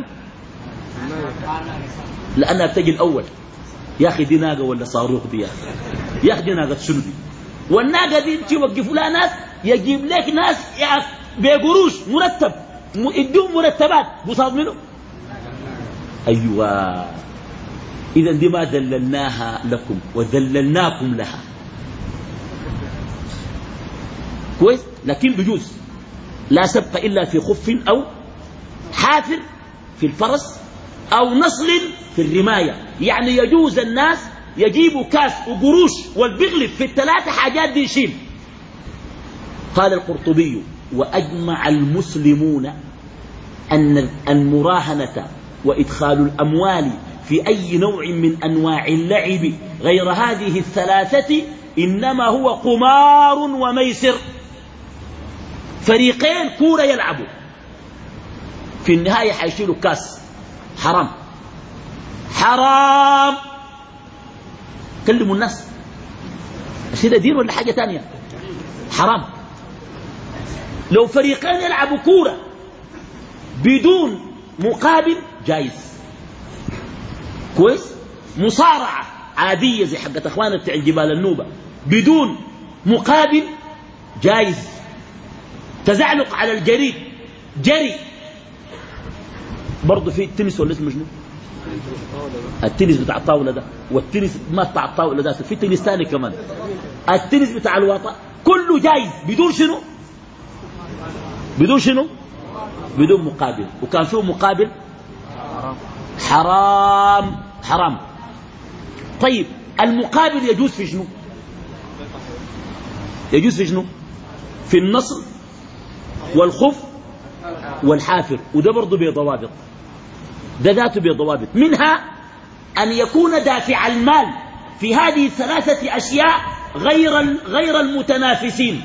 لأنها بتجي الأول. يا أخي دي ناقة ولا صاروخ دي؟ يا أخي دي ناقة شنو دي؟ والناقة دي توقفوا لها ناس، يجيب لك ناس بقروش مرتب، يدوم مرتبات بصاد منه. أيوة، إذا دي ما ذللناها لكم وذللناكم لها. كويس، لكن بجوز لا سبق إلا في خف أو حافر في الفرس أو نصل في الرماية. يعني يجوز الناس يجيبوا كاس وقروش والبغلب في الثلاثة حاجات دي يشيل. قال القرطبي: وأجمع المسلمون أن المراهنة وإدخال الأموال في أي نوع من أنواع اللعب غير هذه الثلاثة إنما هو قمار وميسر. فريقين كورة يلعبوا، في النهاية حيشيلوا كاس. حرام حرام. كلموا الناس، الشيء دين ولا حاجة تانية؟ حرام. لو فريقين يلعبوا كورة بدون مقابل جائز. كويس. مصارعة عادية زي حقت أخوانا بتاع جبال النوبة بدون مقابل جائز. تزعلق على الجريد جري برضو في التنس ولا اسمه شنو؟ التنس بتاع الطاولة ده، والتنس ما بتاع الطاولة ده، في تنس ثاني كمان، التنس بتاع الوطن كله جايز بدون شنو؟ بدون شنو؟ بدون مقابل. وكان فيه مقابل حرام حرام. طيب المقابل يجوز في شنو؟ يجوز في شنو؟ في النصر والخف والحافر، وده برضه بضوابط، ده ذاته بضوابط، منها أن يكون دافع المال في هذه الثلاثة أشياء غير المتنافسين.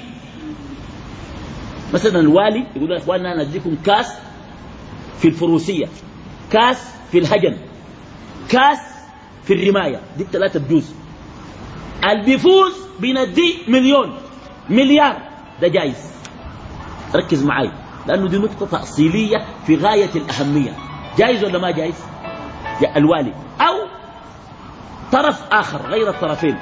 مثلا الوالي يقول يا إخواننا أنا أديكم كاس في الفروسية، كاس في الهجن، كاس في الرماية، دي الثلاثة بجوز. اللي بيفوز بندي مليون مليار، ده جايز. ركز معي لأنه دي نقطة تأصيلية في غاية الأهمية. جايز ولا ما جايز؟ الوالي أو طرف آخر غير الطرفين.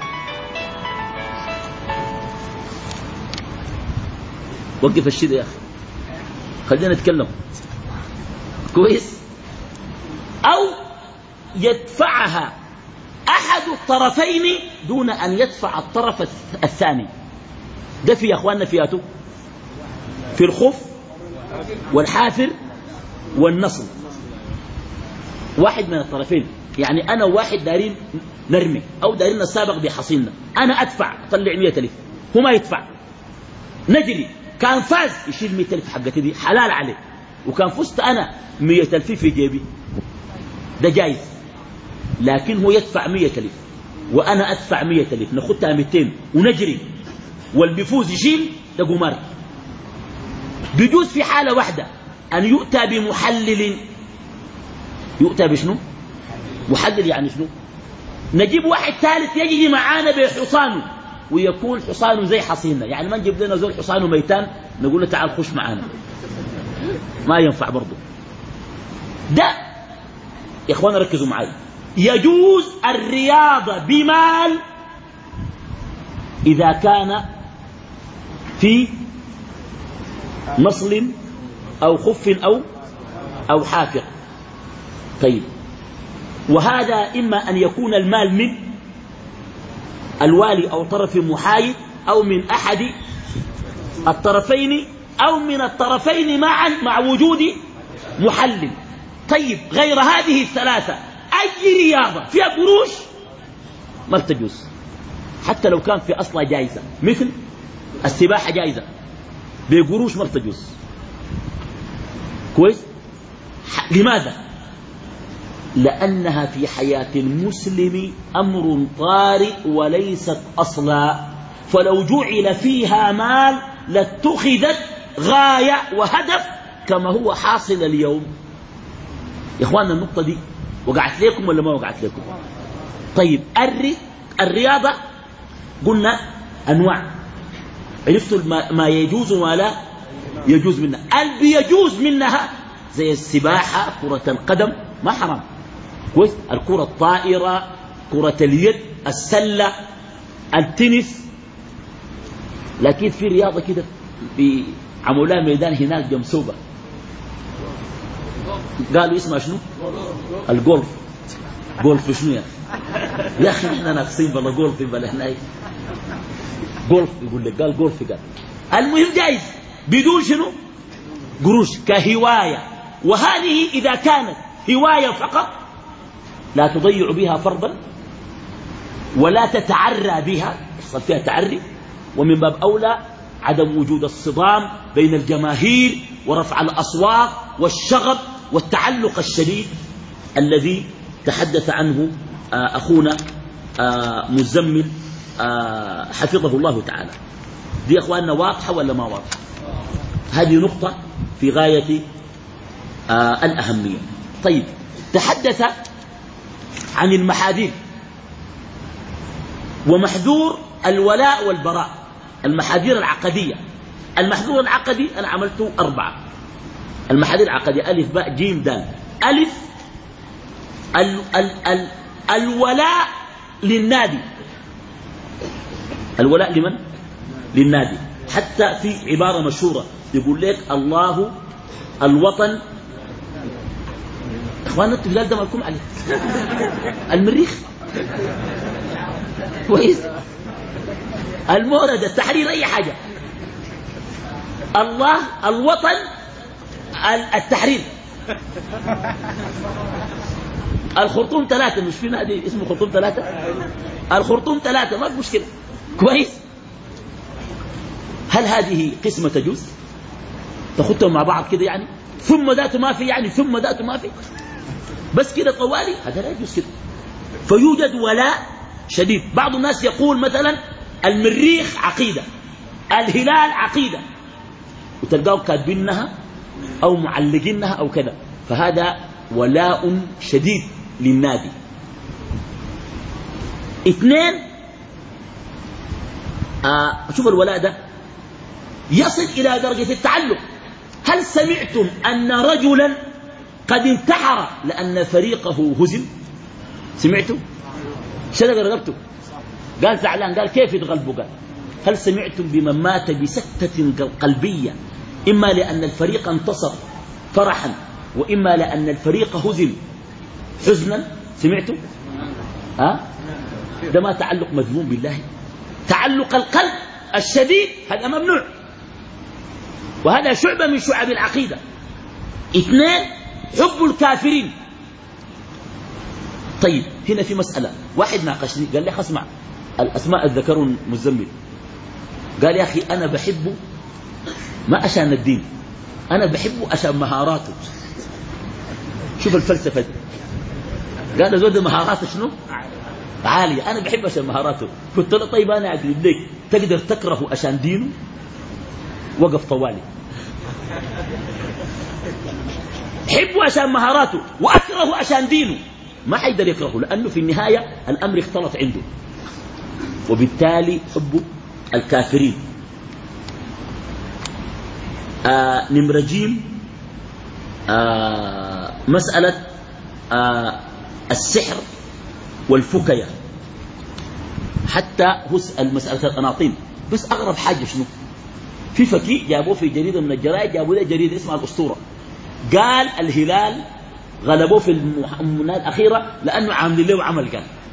وقف الشيء يا أخي، خلينا نتكلم كويس. أو يدفعها أحد الطرفين دون أن يدفع الطرف الثاني. ده في يا أخواننا فياته في الخف والحافر والنصر. واحد من الطرفين، يعني أنا وواحد دارين نرمي أو دارين نسابق بحصيننا، أنا أدفع أطلع 100,000، هو ما يدفع، نجري، كان فاز يشيل 100,000 حقتي دي حلال عليه، وكان فزت أنا 100,000 في جيبي، ده جايز. لكن هو يدفع 100,000 وأنا أدفع 100,000، ناخدها 200 ونجري، والبيفوز يشيل، ده قمار. بيجوز في حالة واحدة أن يؤتى بمحلل. يؤتى بشنو؟ محلل يعني شنو؟ نجيب واحد ثالث يجي معانا بحصانه، ويكون حصانه زي حصيننا، يعني ما نجيب لنا زول حصانه ميتان نقول له تعال خش معانا، ما ينفع برضه. ده يا اخوانا ركزوا معي، يجوز الرياضة بمال إذا كان في نصل أو خف أو حافر. طيب، وهذا إما أن يكون المال من الوالي أو طرف محايد، أو من أحد الطرفين، أو من الطرفين معا مع وجود محلل. طيب غير هذه الثلاثة أي رياضة فيها قروش ما تجوز، حتى لو كان في أصلها جائزة، مثل السباحة جائزة بقروش ما تجوز. كويس؟ لماذا؟ لأنها في حياة المسلم أمر طارئ وليست أصلا، فلو جعل فيها مال لاتخذت غاية وهدف كما هو حاصل اليوم. يا إخواننا النقطة دي وقعت لكم ولا ما وقعت لكم؟ طيب الرياضة قلنا أنواع، عرفتوا ما يجوز وما لا يجوز منها. اللي يجوز منها زي السباحة، كرة القدم ما حرام، كويس، الكرة الطائرة، كرة اليد، السلة، التنس. لكن في رياضة كده عملها ميدان هناك جمسوبة، قالوا اسمها شنو؟ الجولف. جولف شنو يا أخي احنا ناقصين بلا جولف بلا هناك جولف. يقول لك قال جولف، قال المهم جائز بدون شنو؟ قروش، كهواية. وهذه إذا كانت هواية فقط لا تضيع بها فرضا ولا تتعرى بها، يحصل فيها تعري، ومن باب أولى عدم وجود الصدام بين الجماهير ورفع الأصوات والشغب والتعلق الشديد الذي تحدث عنه أخونا مزمل حفظه الله تعالى. دي أخواننا واضحة ولا ما واضحة؟ هذه نقطة في غاية الأهمية. طيب، تحدث عن المحاذير ومحذور الولاء والبراء، المحاذير العقدية. المحذور العقدي أنا عملته 4. المحاذير العقدية ألف باء جيم دال. ألف الولاء للنادي. الولاء لمن؟ للنادي. حتى في عبارة مشهورة يقول لك الله الوطن. اخواننا انتوا الهلال ده مالكم عليه. المريخ كويس، المورد، التحرير، اي حاجه. الله، الوطن، التحرير. الخرطوم 3، مش في نادي اسمه خرطوم 3؟ الخرطوم 3 ما في مشكله. كويس. هل هذه قسمه تجوز؟ تاخذهم مع بعض كده يعني، ثم ذاته ما في يعني، ثم ذاته ما في، بس كده طوالي، هذا لا يجوز كده. فيوجد ولاء شديد. بعض الناس يقول مثلا المريخ عقيده، الهلال عقيده، وتلقاهم كاتبينها او معلقينها او كذا، فهذا ولاء شديد للنادي. 2، شوف الولاء ده يصل إلى درجة التعلق. هل سمعتم أن رجلا قد انتحر لأن فريقه هزم؟ سمعتم؟ شدق رقبته، قال زعلان، قال كيف يتغلبوا؟ قال هل سمعتم بمن مات بسكتة قلبية إما لأن الفريق انتصر فرحا، وإما لأن الفريق هزم حزنا؟ سمعتم؟ ده ما تعلق مذموم بالله. تعلق القلب الشديد هذا ممنوع، وهذا شعبة من شعب العقيدة. 2، حب الكافرين. طيب هنا في مسألة، واحد ناقشني قال لي اسمع، الأسماء الذكر مزمل، قال يا أخي أنا بحبه ما عشان الدين، أنا بحبه عشان مهاراته. شوف الفلسفة دي. قال زود مهاراته شنو؟ عالية. أنا بحبه عشان مهاراته. قلت له طيب أنا أقول لك تقدر تكرهه عشان دينه؟ وقف طوالي. حبه عشان مهاراته وأكرهه عشان دينه، ما حيقدر يكرهه، لأنه في النهاية الأمر اختلط عنده، وبالتالي حب الكافرين. نمرجين مسألة السحر والفكية، حتى المسألة الأناطيل. بس أغرب حاجة شنو؟ في فكي جابوه في جريدة من الجرائد، جابوه له جريدة اسمها الأسطورة، قال الهلال غلبوه في المناة الأخيرة لأنه عامل له عمل.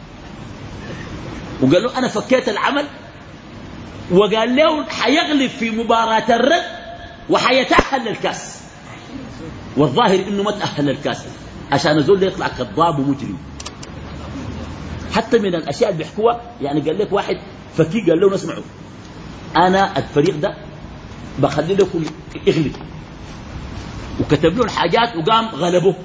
وقال له أنا فكيت العمل، وقال له حيغلب في مباراة الرد وحيتأهل للكاس، والظاهر إنه ما تأهل للكاس عشان الزول يطلع كذاب ومجرم. حتى من الأشياء اللي بيحكوها يعني، قال لك واحد فكي قال له نسمعه، أنا الفريق ده بخلي لكم اغلب، وكتب له الحاجات وقام غلبه.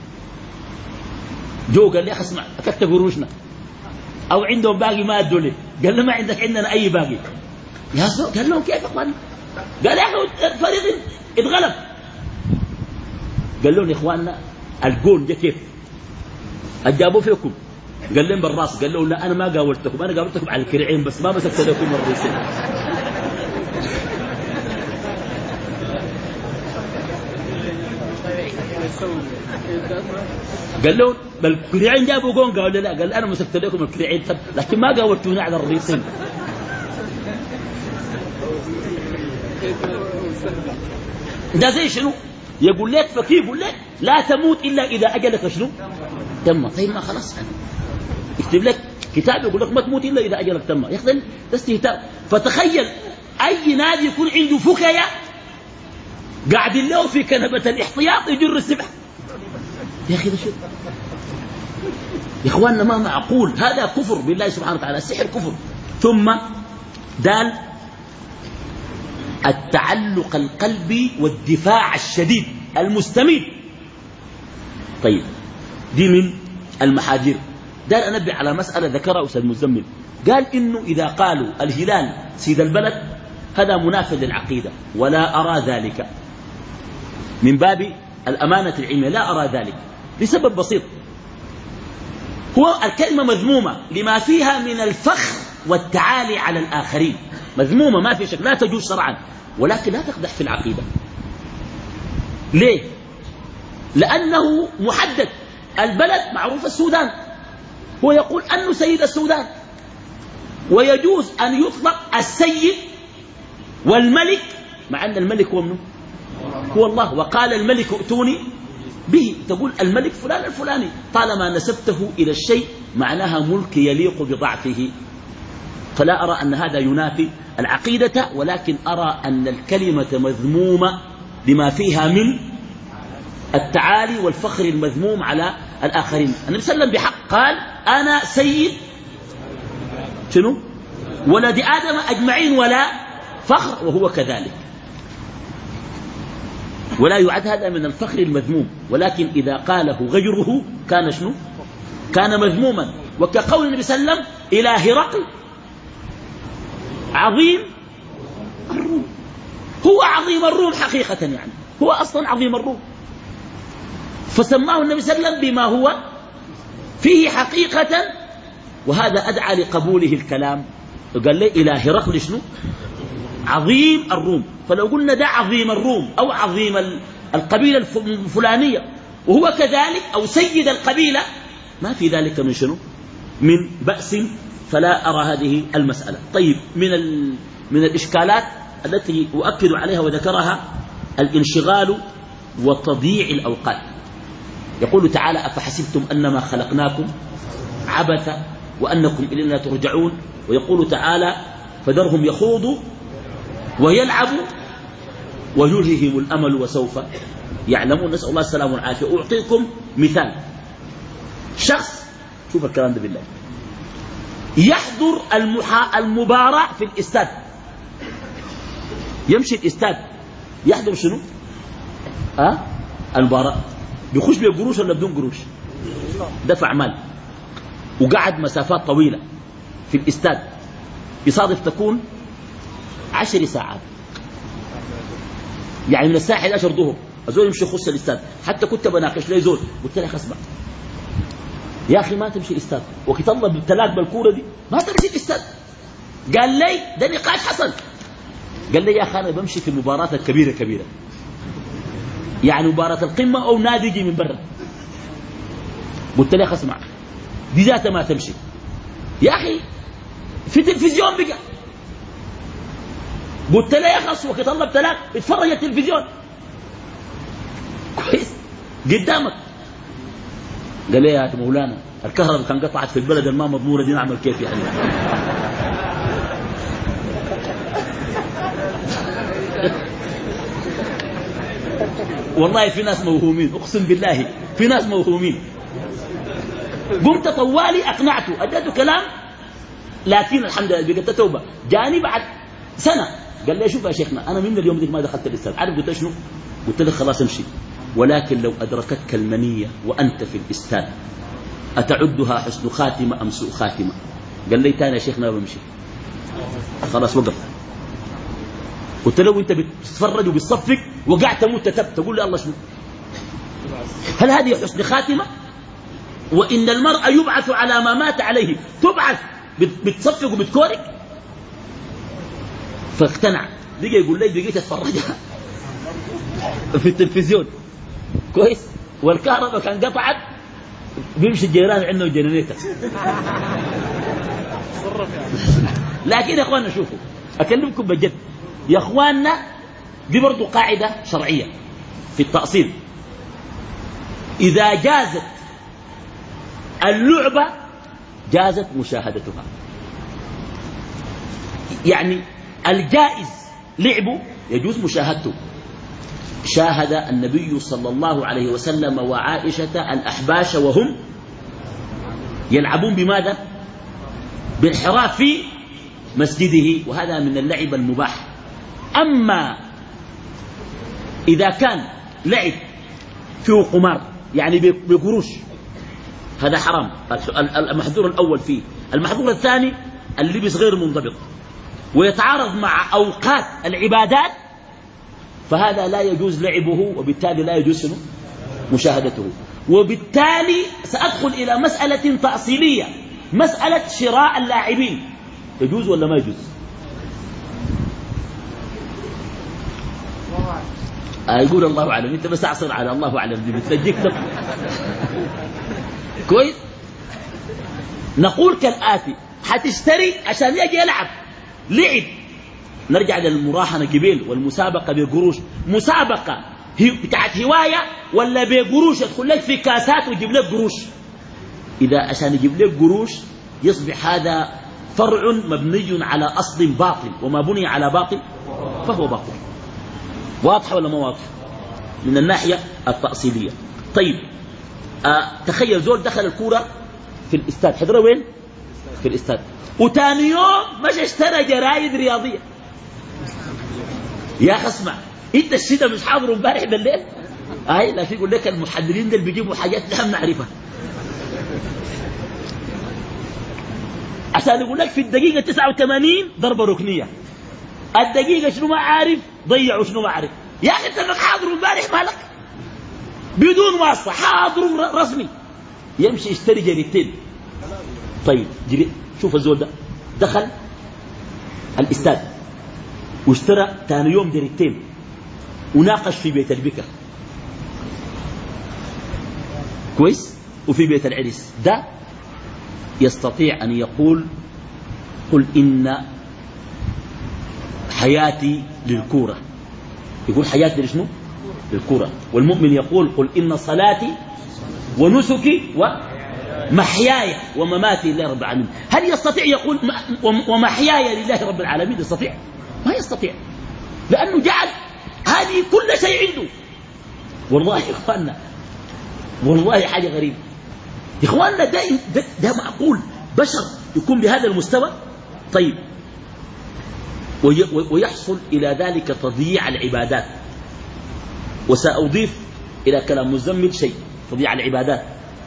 جو قال لي أخي اسمع، أكدت قروشنا أو عندهم باقي ما أدوا لي. قال له ما عندك، عندنا أي باقي يا زول. قال لهم كيف أخواني؟ قال يا أخي الفريق اتغلب. قال لهم يا إخواننا الجول ده كيف أجابوا فيكم؟ قال لهم بالراس. قال له لا أنا ما قاولتكم، أنا قاولتكم على الكرعين بس، ما مسكت لكم الرئيسين. قال له بالكرعين جابوا جون، قال لا، قال أنا مسكت لكم الكرعين لكن ما قاولتوني على الرئيسين. ده زي شنو؟ يقول لك فكيف، يقول لك لا تموت إلا إذا أجلك شنو؟ تم. طيب ما خلاص يعني يكتب لك كتاب يقول لك ما تموت إلا إذا أجلك تم، يخذل ده استهتار. فتخيل أي نادي يكون عنده فكية قاعدين له في كنبة الاحتياط يجر السبح. يا أخي ده شو يا إخواننا؟ ما معقول، هذا كفر بالله سبحانه وتعالى، السحر كفر. ثم دال التعلق القلبي والدفاع الشديد المستميت. طيب دي من المحاذير. دار أنبه على مسألة ذكرها أستاذ مزمل، قال إنه إذا قالوا الهلال سيد البلد هذا منافذ للعقيدة، ولا أرى ذلك من باب الأمانة العلمية، لا أرى ذلك لسبب بسيط. هو الكلمة مذمومة لما فيها من الفخر والتعالي على الآخرين، مذمومة ما في شك، لا تجوز شرعا، ولكن لا تقدح في العقيدة. ليه؟ لأنه محدد. البلد معروف السودان، هو يقول أنه سيد السودان، ويجوز أن يطلق السيد والملك، مع أن الملك هو منه؟ هو الله. وقال الملك ائتوني به، تقول الملك فلان الفلاني، طالما نسبته إلى الشيء معناها ملك يليق بضعفه. فلا أرى أن هذا ينافي العقيدة، ولكن أرى أن الكلمة مذمومة لما فيها من التعالي والفخر المذموم على الآخرين. النبي صلى الله عليه وسلم بحق قال أنا سيد شنو ولد آدم أجمعين ولا فخر، وهو كذلك، ولا يعد هذا من الفخر المذموم. ولكن إذا قاله غيره كان شنو؟ كان مذموما. وكقول النبي صلى الله عليه وسلم إلى هرقل عظيم الروم، هو عظيم الروم حقيقة، يعني هو أصلا عظيم الروم، فسماه النبي صلى الله عليه وسلم بما هو فيه حقيقة، وهذا أدعى لقبوله الكلام. قال لي إلى هرقل شنو؟ عظيم الروم. فلو قلنا ده عظيم الروم أو عظيم القبيلة الفلانية وهو كذلك أو سيد القبيلة، ما في ذلك من شنو؟ من بأس. فلا أرى هذه المسألة. طيب، من الإشكالات التي أؤكد عليها وذكرها الانشغال وتضييع الأوقات. يقول تعالى أفحسبتم أنما خلقناكم عبثا وأنكم إلينا ترجعون. ويقول تعالى فذرهم يخوضوا ويلعبوا ويلههم الأمل وسوف يعلمون. نسأل الله السلامة والعافية. أعطيكم مثال. شخص، شوف الكلام ده بالله، يحضر المباراة في الاستاد، يمشي الاستاد يحضر شنو؟ المباراة، بيخش بقروش ولا بدون قروش؟ دفع مال وقعد مسافات طويلة في الاستاد، يصادف تكون 10 ساعات، يعني من الساعة 11 ظهر الزول يمشي يخش الاستاد. حتى كنت بناقش لي زول، قلت له اسمع يا أخي ما تمشي الاستاد، وقت الله بالتلاق بالكورة دي ما تمشي الاستاد. قال لي ده نقاش حصل، قال لي يا أخي أنا بمشي في المباراة الكبيرة كبيرة، يعني مباراة القمة أو نادي يجي من برا. قلت له اسمع دي ذاتها ما تمشي يا أخي، في تلفزيون بقى. قلت له يا أخي وقت الله بتلاق اتفرج التلفزيون كويس قدامك. قال لي يا مولانا الكهرباء كان قطعت في البلد الما مضمورة دي، نعمل كيف يعني؟ والله في ناس موهومين، اقسم بالله في ناس موهومين. قمت طوالي اقنعته، اديته كلام، لكن الحمد لله بقيت توبه. جاني بعد سنه قال لي شوف يا شيخنا انا من اليوم ذيك ما دخلت الاستاد، عارف قلت شنو؟ قلت له خلاص امشي، ولكن لو ادركتك المنيه وانت في الاستاد اتعدها حسن خاتمه ام سوء خاتمه؟ قال لي تاني يا شيخنا بمشي. خلاص وقف. قلت له وانت بتتفرج وبتصفق وقعت تموت تقول لي الله شنو؟ هل هذه حسن خاتمه؟ وان المرء يبعث على ما مات عليه، تبعث بتصفق وبتكورك. فاقتنع، بقى يقول لي بقيت اتفرجها في التلفزيون كويس، والكهرباء كان قطعت بيمشي الجيران عنده جنريتر. لكن يا اخواننا شوفوا، اكلمكم بجد يا اخواننا، دي برضو قاعدة شرعية في التأصيل. إذا جازت اللعبة جازت مشاهدتها، يعني الجائز لعبه يجوز مشاهدته. شاهد النبي صلى الله عليه وسلم وعائشة الأحباش وهم يلعبون بماذا؟ بالحراف في مسجده، وهذا من اللعب المباح. أما إذا كان لعب فيه قمار يعني بقروش، هذا حرام. المحظور الأول فيه. المحظور الثاني اللبس غير منضبط ويتعارض مع أوقات العبادات، فهذا لا يجوز لعبه، وبالتالي لا يجوز مشاهدته. وبالتالي سأدخل إلى مسألة تأصيلية، مسألة شراء اللاعبين، يجوز ولا ما يجوز؟ يقول الله أعلم، أنت بس أعصر على الله أعلم دي بتفجيك كويس. نقول كالآتي: حتشتري عشان يجي يلعب لعب. نرجع للمراهنة قبيل والمسابقة بقروش، مسابقة بتاعت هواية ولا بقروش يدخل لك في كاسات ويجيب لك قروش. إذا عشان يجيب لك قروش يصبح هذا فرع مبني على أصل باطل، وما بني على باطل فهو باطل. واضح ولا ما واضح؟ من الناحية التأصيلية. طيب تخيل زول دخل الكورة في الاستاد، حضره وين؟ في الاستاد، وتاني يوم مش اشترى جرايد رياضية. يا أخي اسمع، انت الشتاء مش حاضر امبارح بالليل؟ لا في يقول لك المحللين دول بيجيبوا حاجات نحن نعرفها عشان يقول لك في الدقيقة 89 ضربة ركنية، الدقيقة شنو ما عارف ضيعوا شنو ما عارف. يا أخي انت حاضر امبارح مالك؟ بدون واسطة حاضر رسمي، يمشي يشتري جريدتين. طيب شوف الزول ده دخل الاستاد واشترى ثاني يوم جريدتين وناقش في بيت البكر كويس وفي بيت العريس، ده يستطيع أن يقول قل إن حياتي للكورة، يقول حياتي لشنو؟ للكورة. والمؤمن يقول قل إن صلاتي ونسكي ومحياي ومماتي لله رب العالمين. هل يستطيع يقول ومحياي لله رب العالمين؟ يستطيع؟ ما يستطيع، لأنه جعل هذه كل شيء عنده. والله يا إخواننا والله حاجة غريبة يا إخواننا، ده معقول بشر يكون بهذا المستوى؟ طيب ويحصل إلى ذلك تضييع العبادات. وسأضيف إلى كلام مزمل شيء، تضييع العبادات.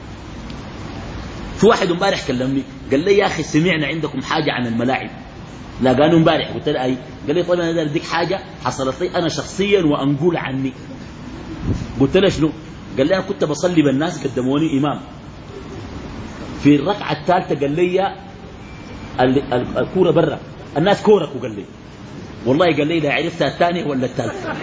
في واحد امبارح كلمني قال لي يا أخي سمعنا عندكم حاجة عن الملاعب، لا قالوا امبارح، قلت له أي؟ قال لي طيب أنا أديك حاجة حصلت لي أنا شخصيا وأنقول عني. قلت له شنو؟ قال لي أنا كنت بصلي بالناس قدموني إمام، في الركعة الثالثة قال لي الكورة برا، الناس كورك، وقال لي والله قال لي لا عرفتها الثانية ولا الثالثة.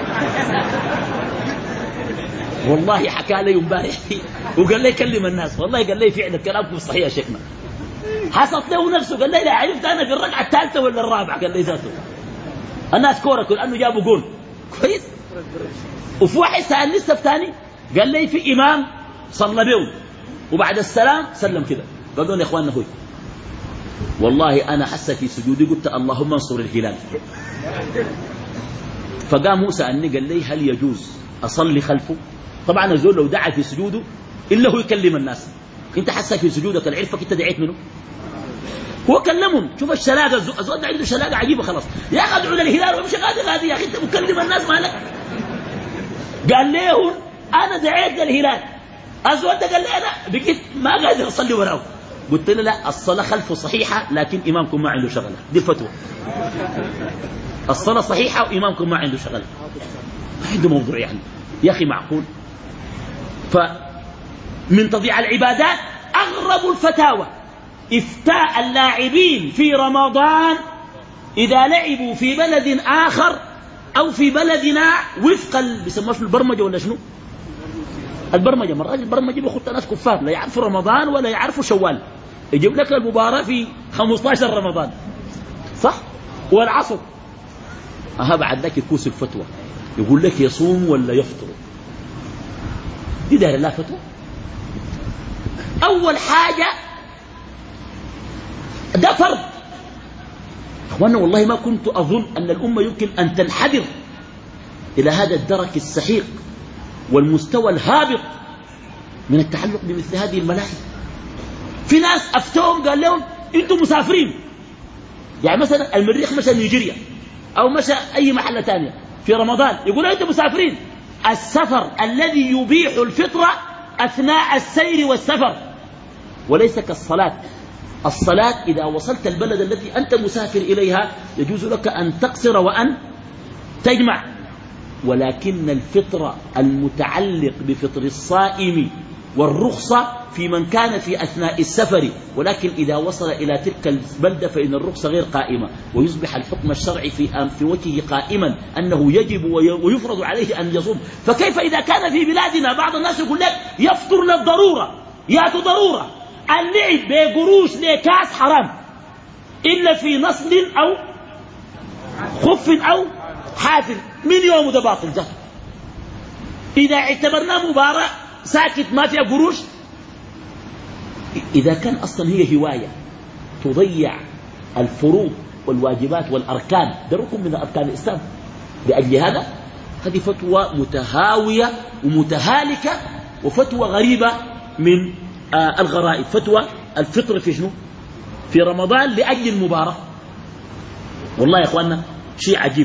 والله حكى لي امبارح وقال لي كلم الناس، والله قال لي فعلا كلامكم صحيح يا شيخنا. حصلت له نفسه قال لي لا عرفت أنا في الركعة الثالثة ولا الرابعة، قال لي ذاته الناس كورك لأنه جابوا جول كويس. وفي واحد سأل لسه ثاني قال لي في إمام صلى بهم وبعد السلام سلم كده، قالوا يا إخواننا هوي والله أنا حس في سجودي قلت اللهم انصر الهلال. فقام موسى أني قال لي هل يجوز أصلي خلفه؟ طبعا الزول لو دعا في سجوده إلا هو يكلم الناس، انت حس في سجودك العرفك انت دعيت منه؟ هو كلمهم. شوف الشلاقة، الزول ده عنده شلاقة عجيبة خلاص. يا أخي ادعو للهلال ومش غادي يا أخي انت مكلم الناس مالك؟ قال لهم أنا دعيت للهلال. الزول ده قال لي أنا بقيت ما قادر أصلي وراه. قلت له لا، الصلاة خلفه صحيحة لكن إمامكم ما عنده شغلة، دي الفتوى. الصلاة صحيحة وإمامكم ما عنده شغلة، ما عنده موضوع يعني. يا أخي معقول؟ فمن تضييع العبادات أغرب الفتاوى إفتاء اللاعبين في رمضان إذا لعبوا في بلد آخر أو في بلدنا وفقا بيسموه في البرمجة ولا شنو؟ البرمجة. مرات البرمجة بيخط ناس كفار لا يعرفوا رمضان ولا يعرفوا شوال، يجيب لك المباراة في 15 رمضان صح؟ والعصر بعد ذاك يكوس الفتوى يقول لك يصوم ولا يفطر. دي دار الله فتوى. أول حاجة ده فرض. أخوانا والله ما كنت أظن أن الأمة يمكن أن تنحدر إلى هذا الدرك السحيق والمستوى الهابط من التعلق بمثل هذه الملاهي. في ناس أفتوهم قال لهم أنتم مسافرين، يعني مثلا المريخ مشى نيجيريا أو مشى أي محلة تانية في رمضان، يقول أنتم مسافرين. السفر الذي يبيح الفطرة أثناء السير والسفر وليس كالصلاة. الصلاة إذا وصلت البلد التي أنت مسافر إليها يجوز لك أن تقصر وأن تجمع، ولكن الفطرة المتعلق بفطر الصائم والرخصة في من كان في أثناء السفر، ولكن إذا وصل إلى تلك البلدة فإن الرخصة غير قائمة ويصبح الحكم الشرعي في وجهه قائما أنه يجب ويفرض عليه أن يصوم. فكيف إذا كان في بلادنا بعض الناس يقول لك يفطر للضرورة، يأتي ضرورة، اللعب بقروش لكاس حرام إلا في نصل أو خف أو حافل، من يوم ده باطل ده. إذا اعتبرناه مباراة ساكت ما فيها قروش، إذا كان أصلا هي هواية تضيع الفروض والواجبات والأركان، ده ركن من أركان الإسلام، لأجل هذا هذه فتوى متهاوية ومتهالكة وفتوى غريبة من الغرائب. فتوى الفطر في شنو؟ في رمضان لأجل المباراة. والله يا إخواننا شيء عجيب.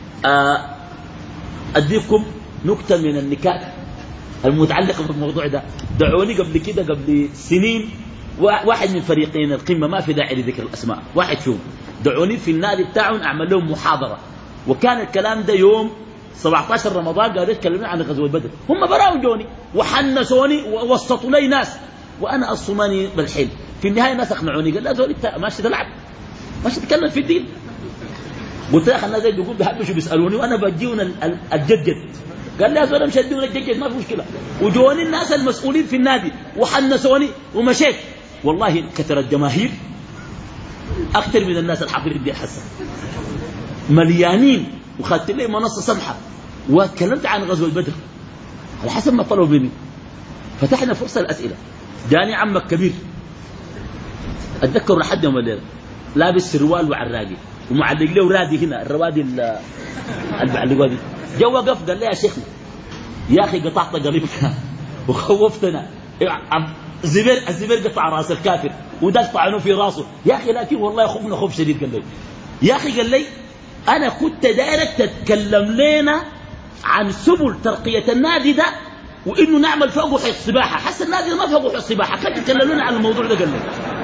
أديكم نكتة من النكات المتعلقة بالموضوع ده. دعوني قبل كده، قبل سنين، واحد من فريقين القمة، ما في داعي لذكر الأسماء، واحد فيهم دعوني في النادي بتاعهم أعمل لهم محاضرة، وكان الكلام ده يوم 17 رمضان. قالوا يتكلمون عن غزوة بدر، هم براهم جوني وحنسوني ووسطوا لي ناس، وأنا أصلا بالحل. في النهاية ناس أقنعوني، قال لا زول أنت ماشي تلعب، ماشي تتكلم في الدين. قلت له الناس يقول بيحبشوا بيسألوني وأنا بجيون الجدجد. قال لي يا زول امشي اديون الجدجد ما في مشكلة. وجوني الناس المسؤولين في النادي وحنسوني ومشيت. والله كثر الجماهير أكثر من الناس الحاضرين دي حسن، مليانين. وخدت لي منصة سمحة واتكلمت عن غزوة بدر على حسب ما طلبوا مني. فتحنا فرصة الأسئلة. جاني عمك كبير أتذكر لحد يوم الليلة لابس سروال وعراقي ومعلق له رادي هنا، الروادي المعلقة دي. جو وقف قال لي يا شيخنا يا أخي قطعت قريبك وخوفتنا. الزبير قطع راس الكافر وده طعنوه في راسه يا أخي، لكن والله خفنا خوف شديد. قال لي يا أخي، قال لي أنا كنت دايرك تتكلم لنا عن سبل ترقية النادي ده وإنه نعمل فوقه حيث سباحة. حس النادي ما فوقه حيث سباحة، كان تتكلم لنا عن الموضوع ده. قال لي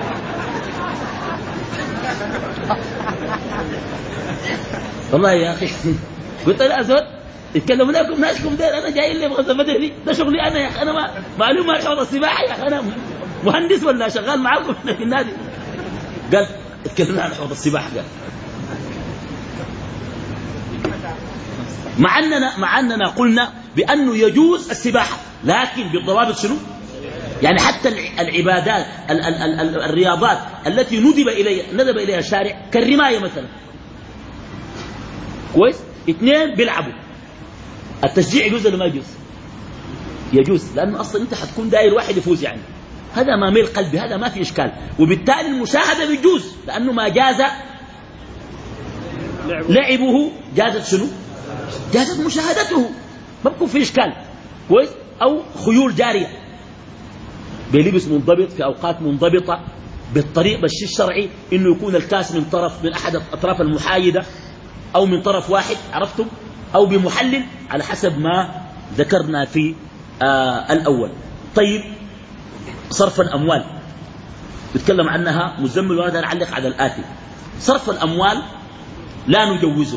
والله يا أخي قلت له أزود اتكلموا لكم ناشكم دير، أنا جاي لي بغزة بدر دي، ده شغلي أنا يا أخي، أنا معلومة حوض السباحة يا أخي، أنا مهندس ولا شغال معاكم في النادي. قال اتكلمنا عن حوض السباحة. قال مع أننا قلنا بأنه يجوز السباحة لكن بالضوابط شنو؟ يعني حتى العبادات الرياضات التي ندب إليها الشارع كالرماية مثلا، كويس، اثنين بيلعبوا، التشجيع يجوز ولا ما يجوز؟ يجوز، لأنه أصلا أنت حتكون داير واحد يفوز، يعني هذا ما ميل قلبي، هذا ما في إشكال. وبالتالي المشاهدة بيجوز لأنه ما جاز لعبه، جازت شنو؟ جازت مشاهدته، ما بكون في إشكال، كويس. أو خيول جارية بلبس منضبط في أوقات منضبطة بالطريق بالشيء الشرعي، إنه يكون الكاس من طرف، من أحد الأطراف المحايدة أو من طرف واحد، عرفتم، أو بمحلل على حسب ما ذكرنا في الأول. طيب صرف الأموال يتكلم عنها مزمل، وأنا نعلق على الآتي. صرف الأموال لا نجوزه،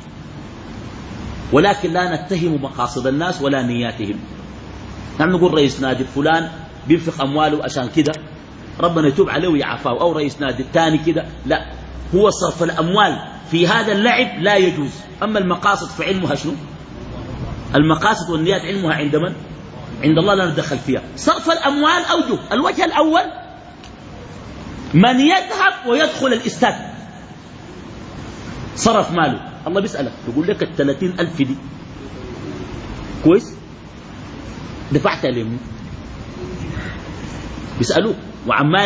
ولكن لا نتهم مقاصد الناس ولا نياتهم. نحن نقول رئيس نادي فلان بينفق أمواله عشان كده ربنا يتوب عليه ويعافاه، أو رئيس نادي الثاني كده، لا، هو صرف الأموال في هذا اللعب لا يجوز. أما المقاصد فعلمها شنو؟ المقاصد والنيات علمها عند من؟ عند الله، لا ندخل فيها. صرف الأموال أوجه. الوجه الأول من يذهب ويدخل الاستاد صرف ماله، الله بيسألك يقول لك 30,000 دي كويس دفعت لهم، بيسألوك وعمال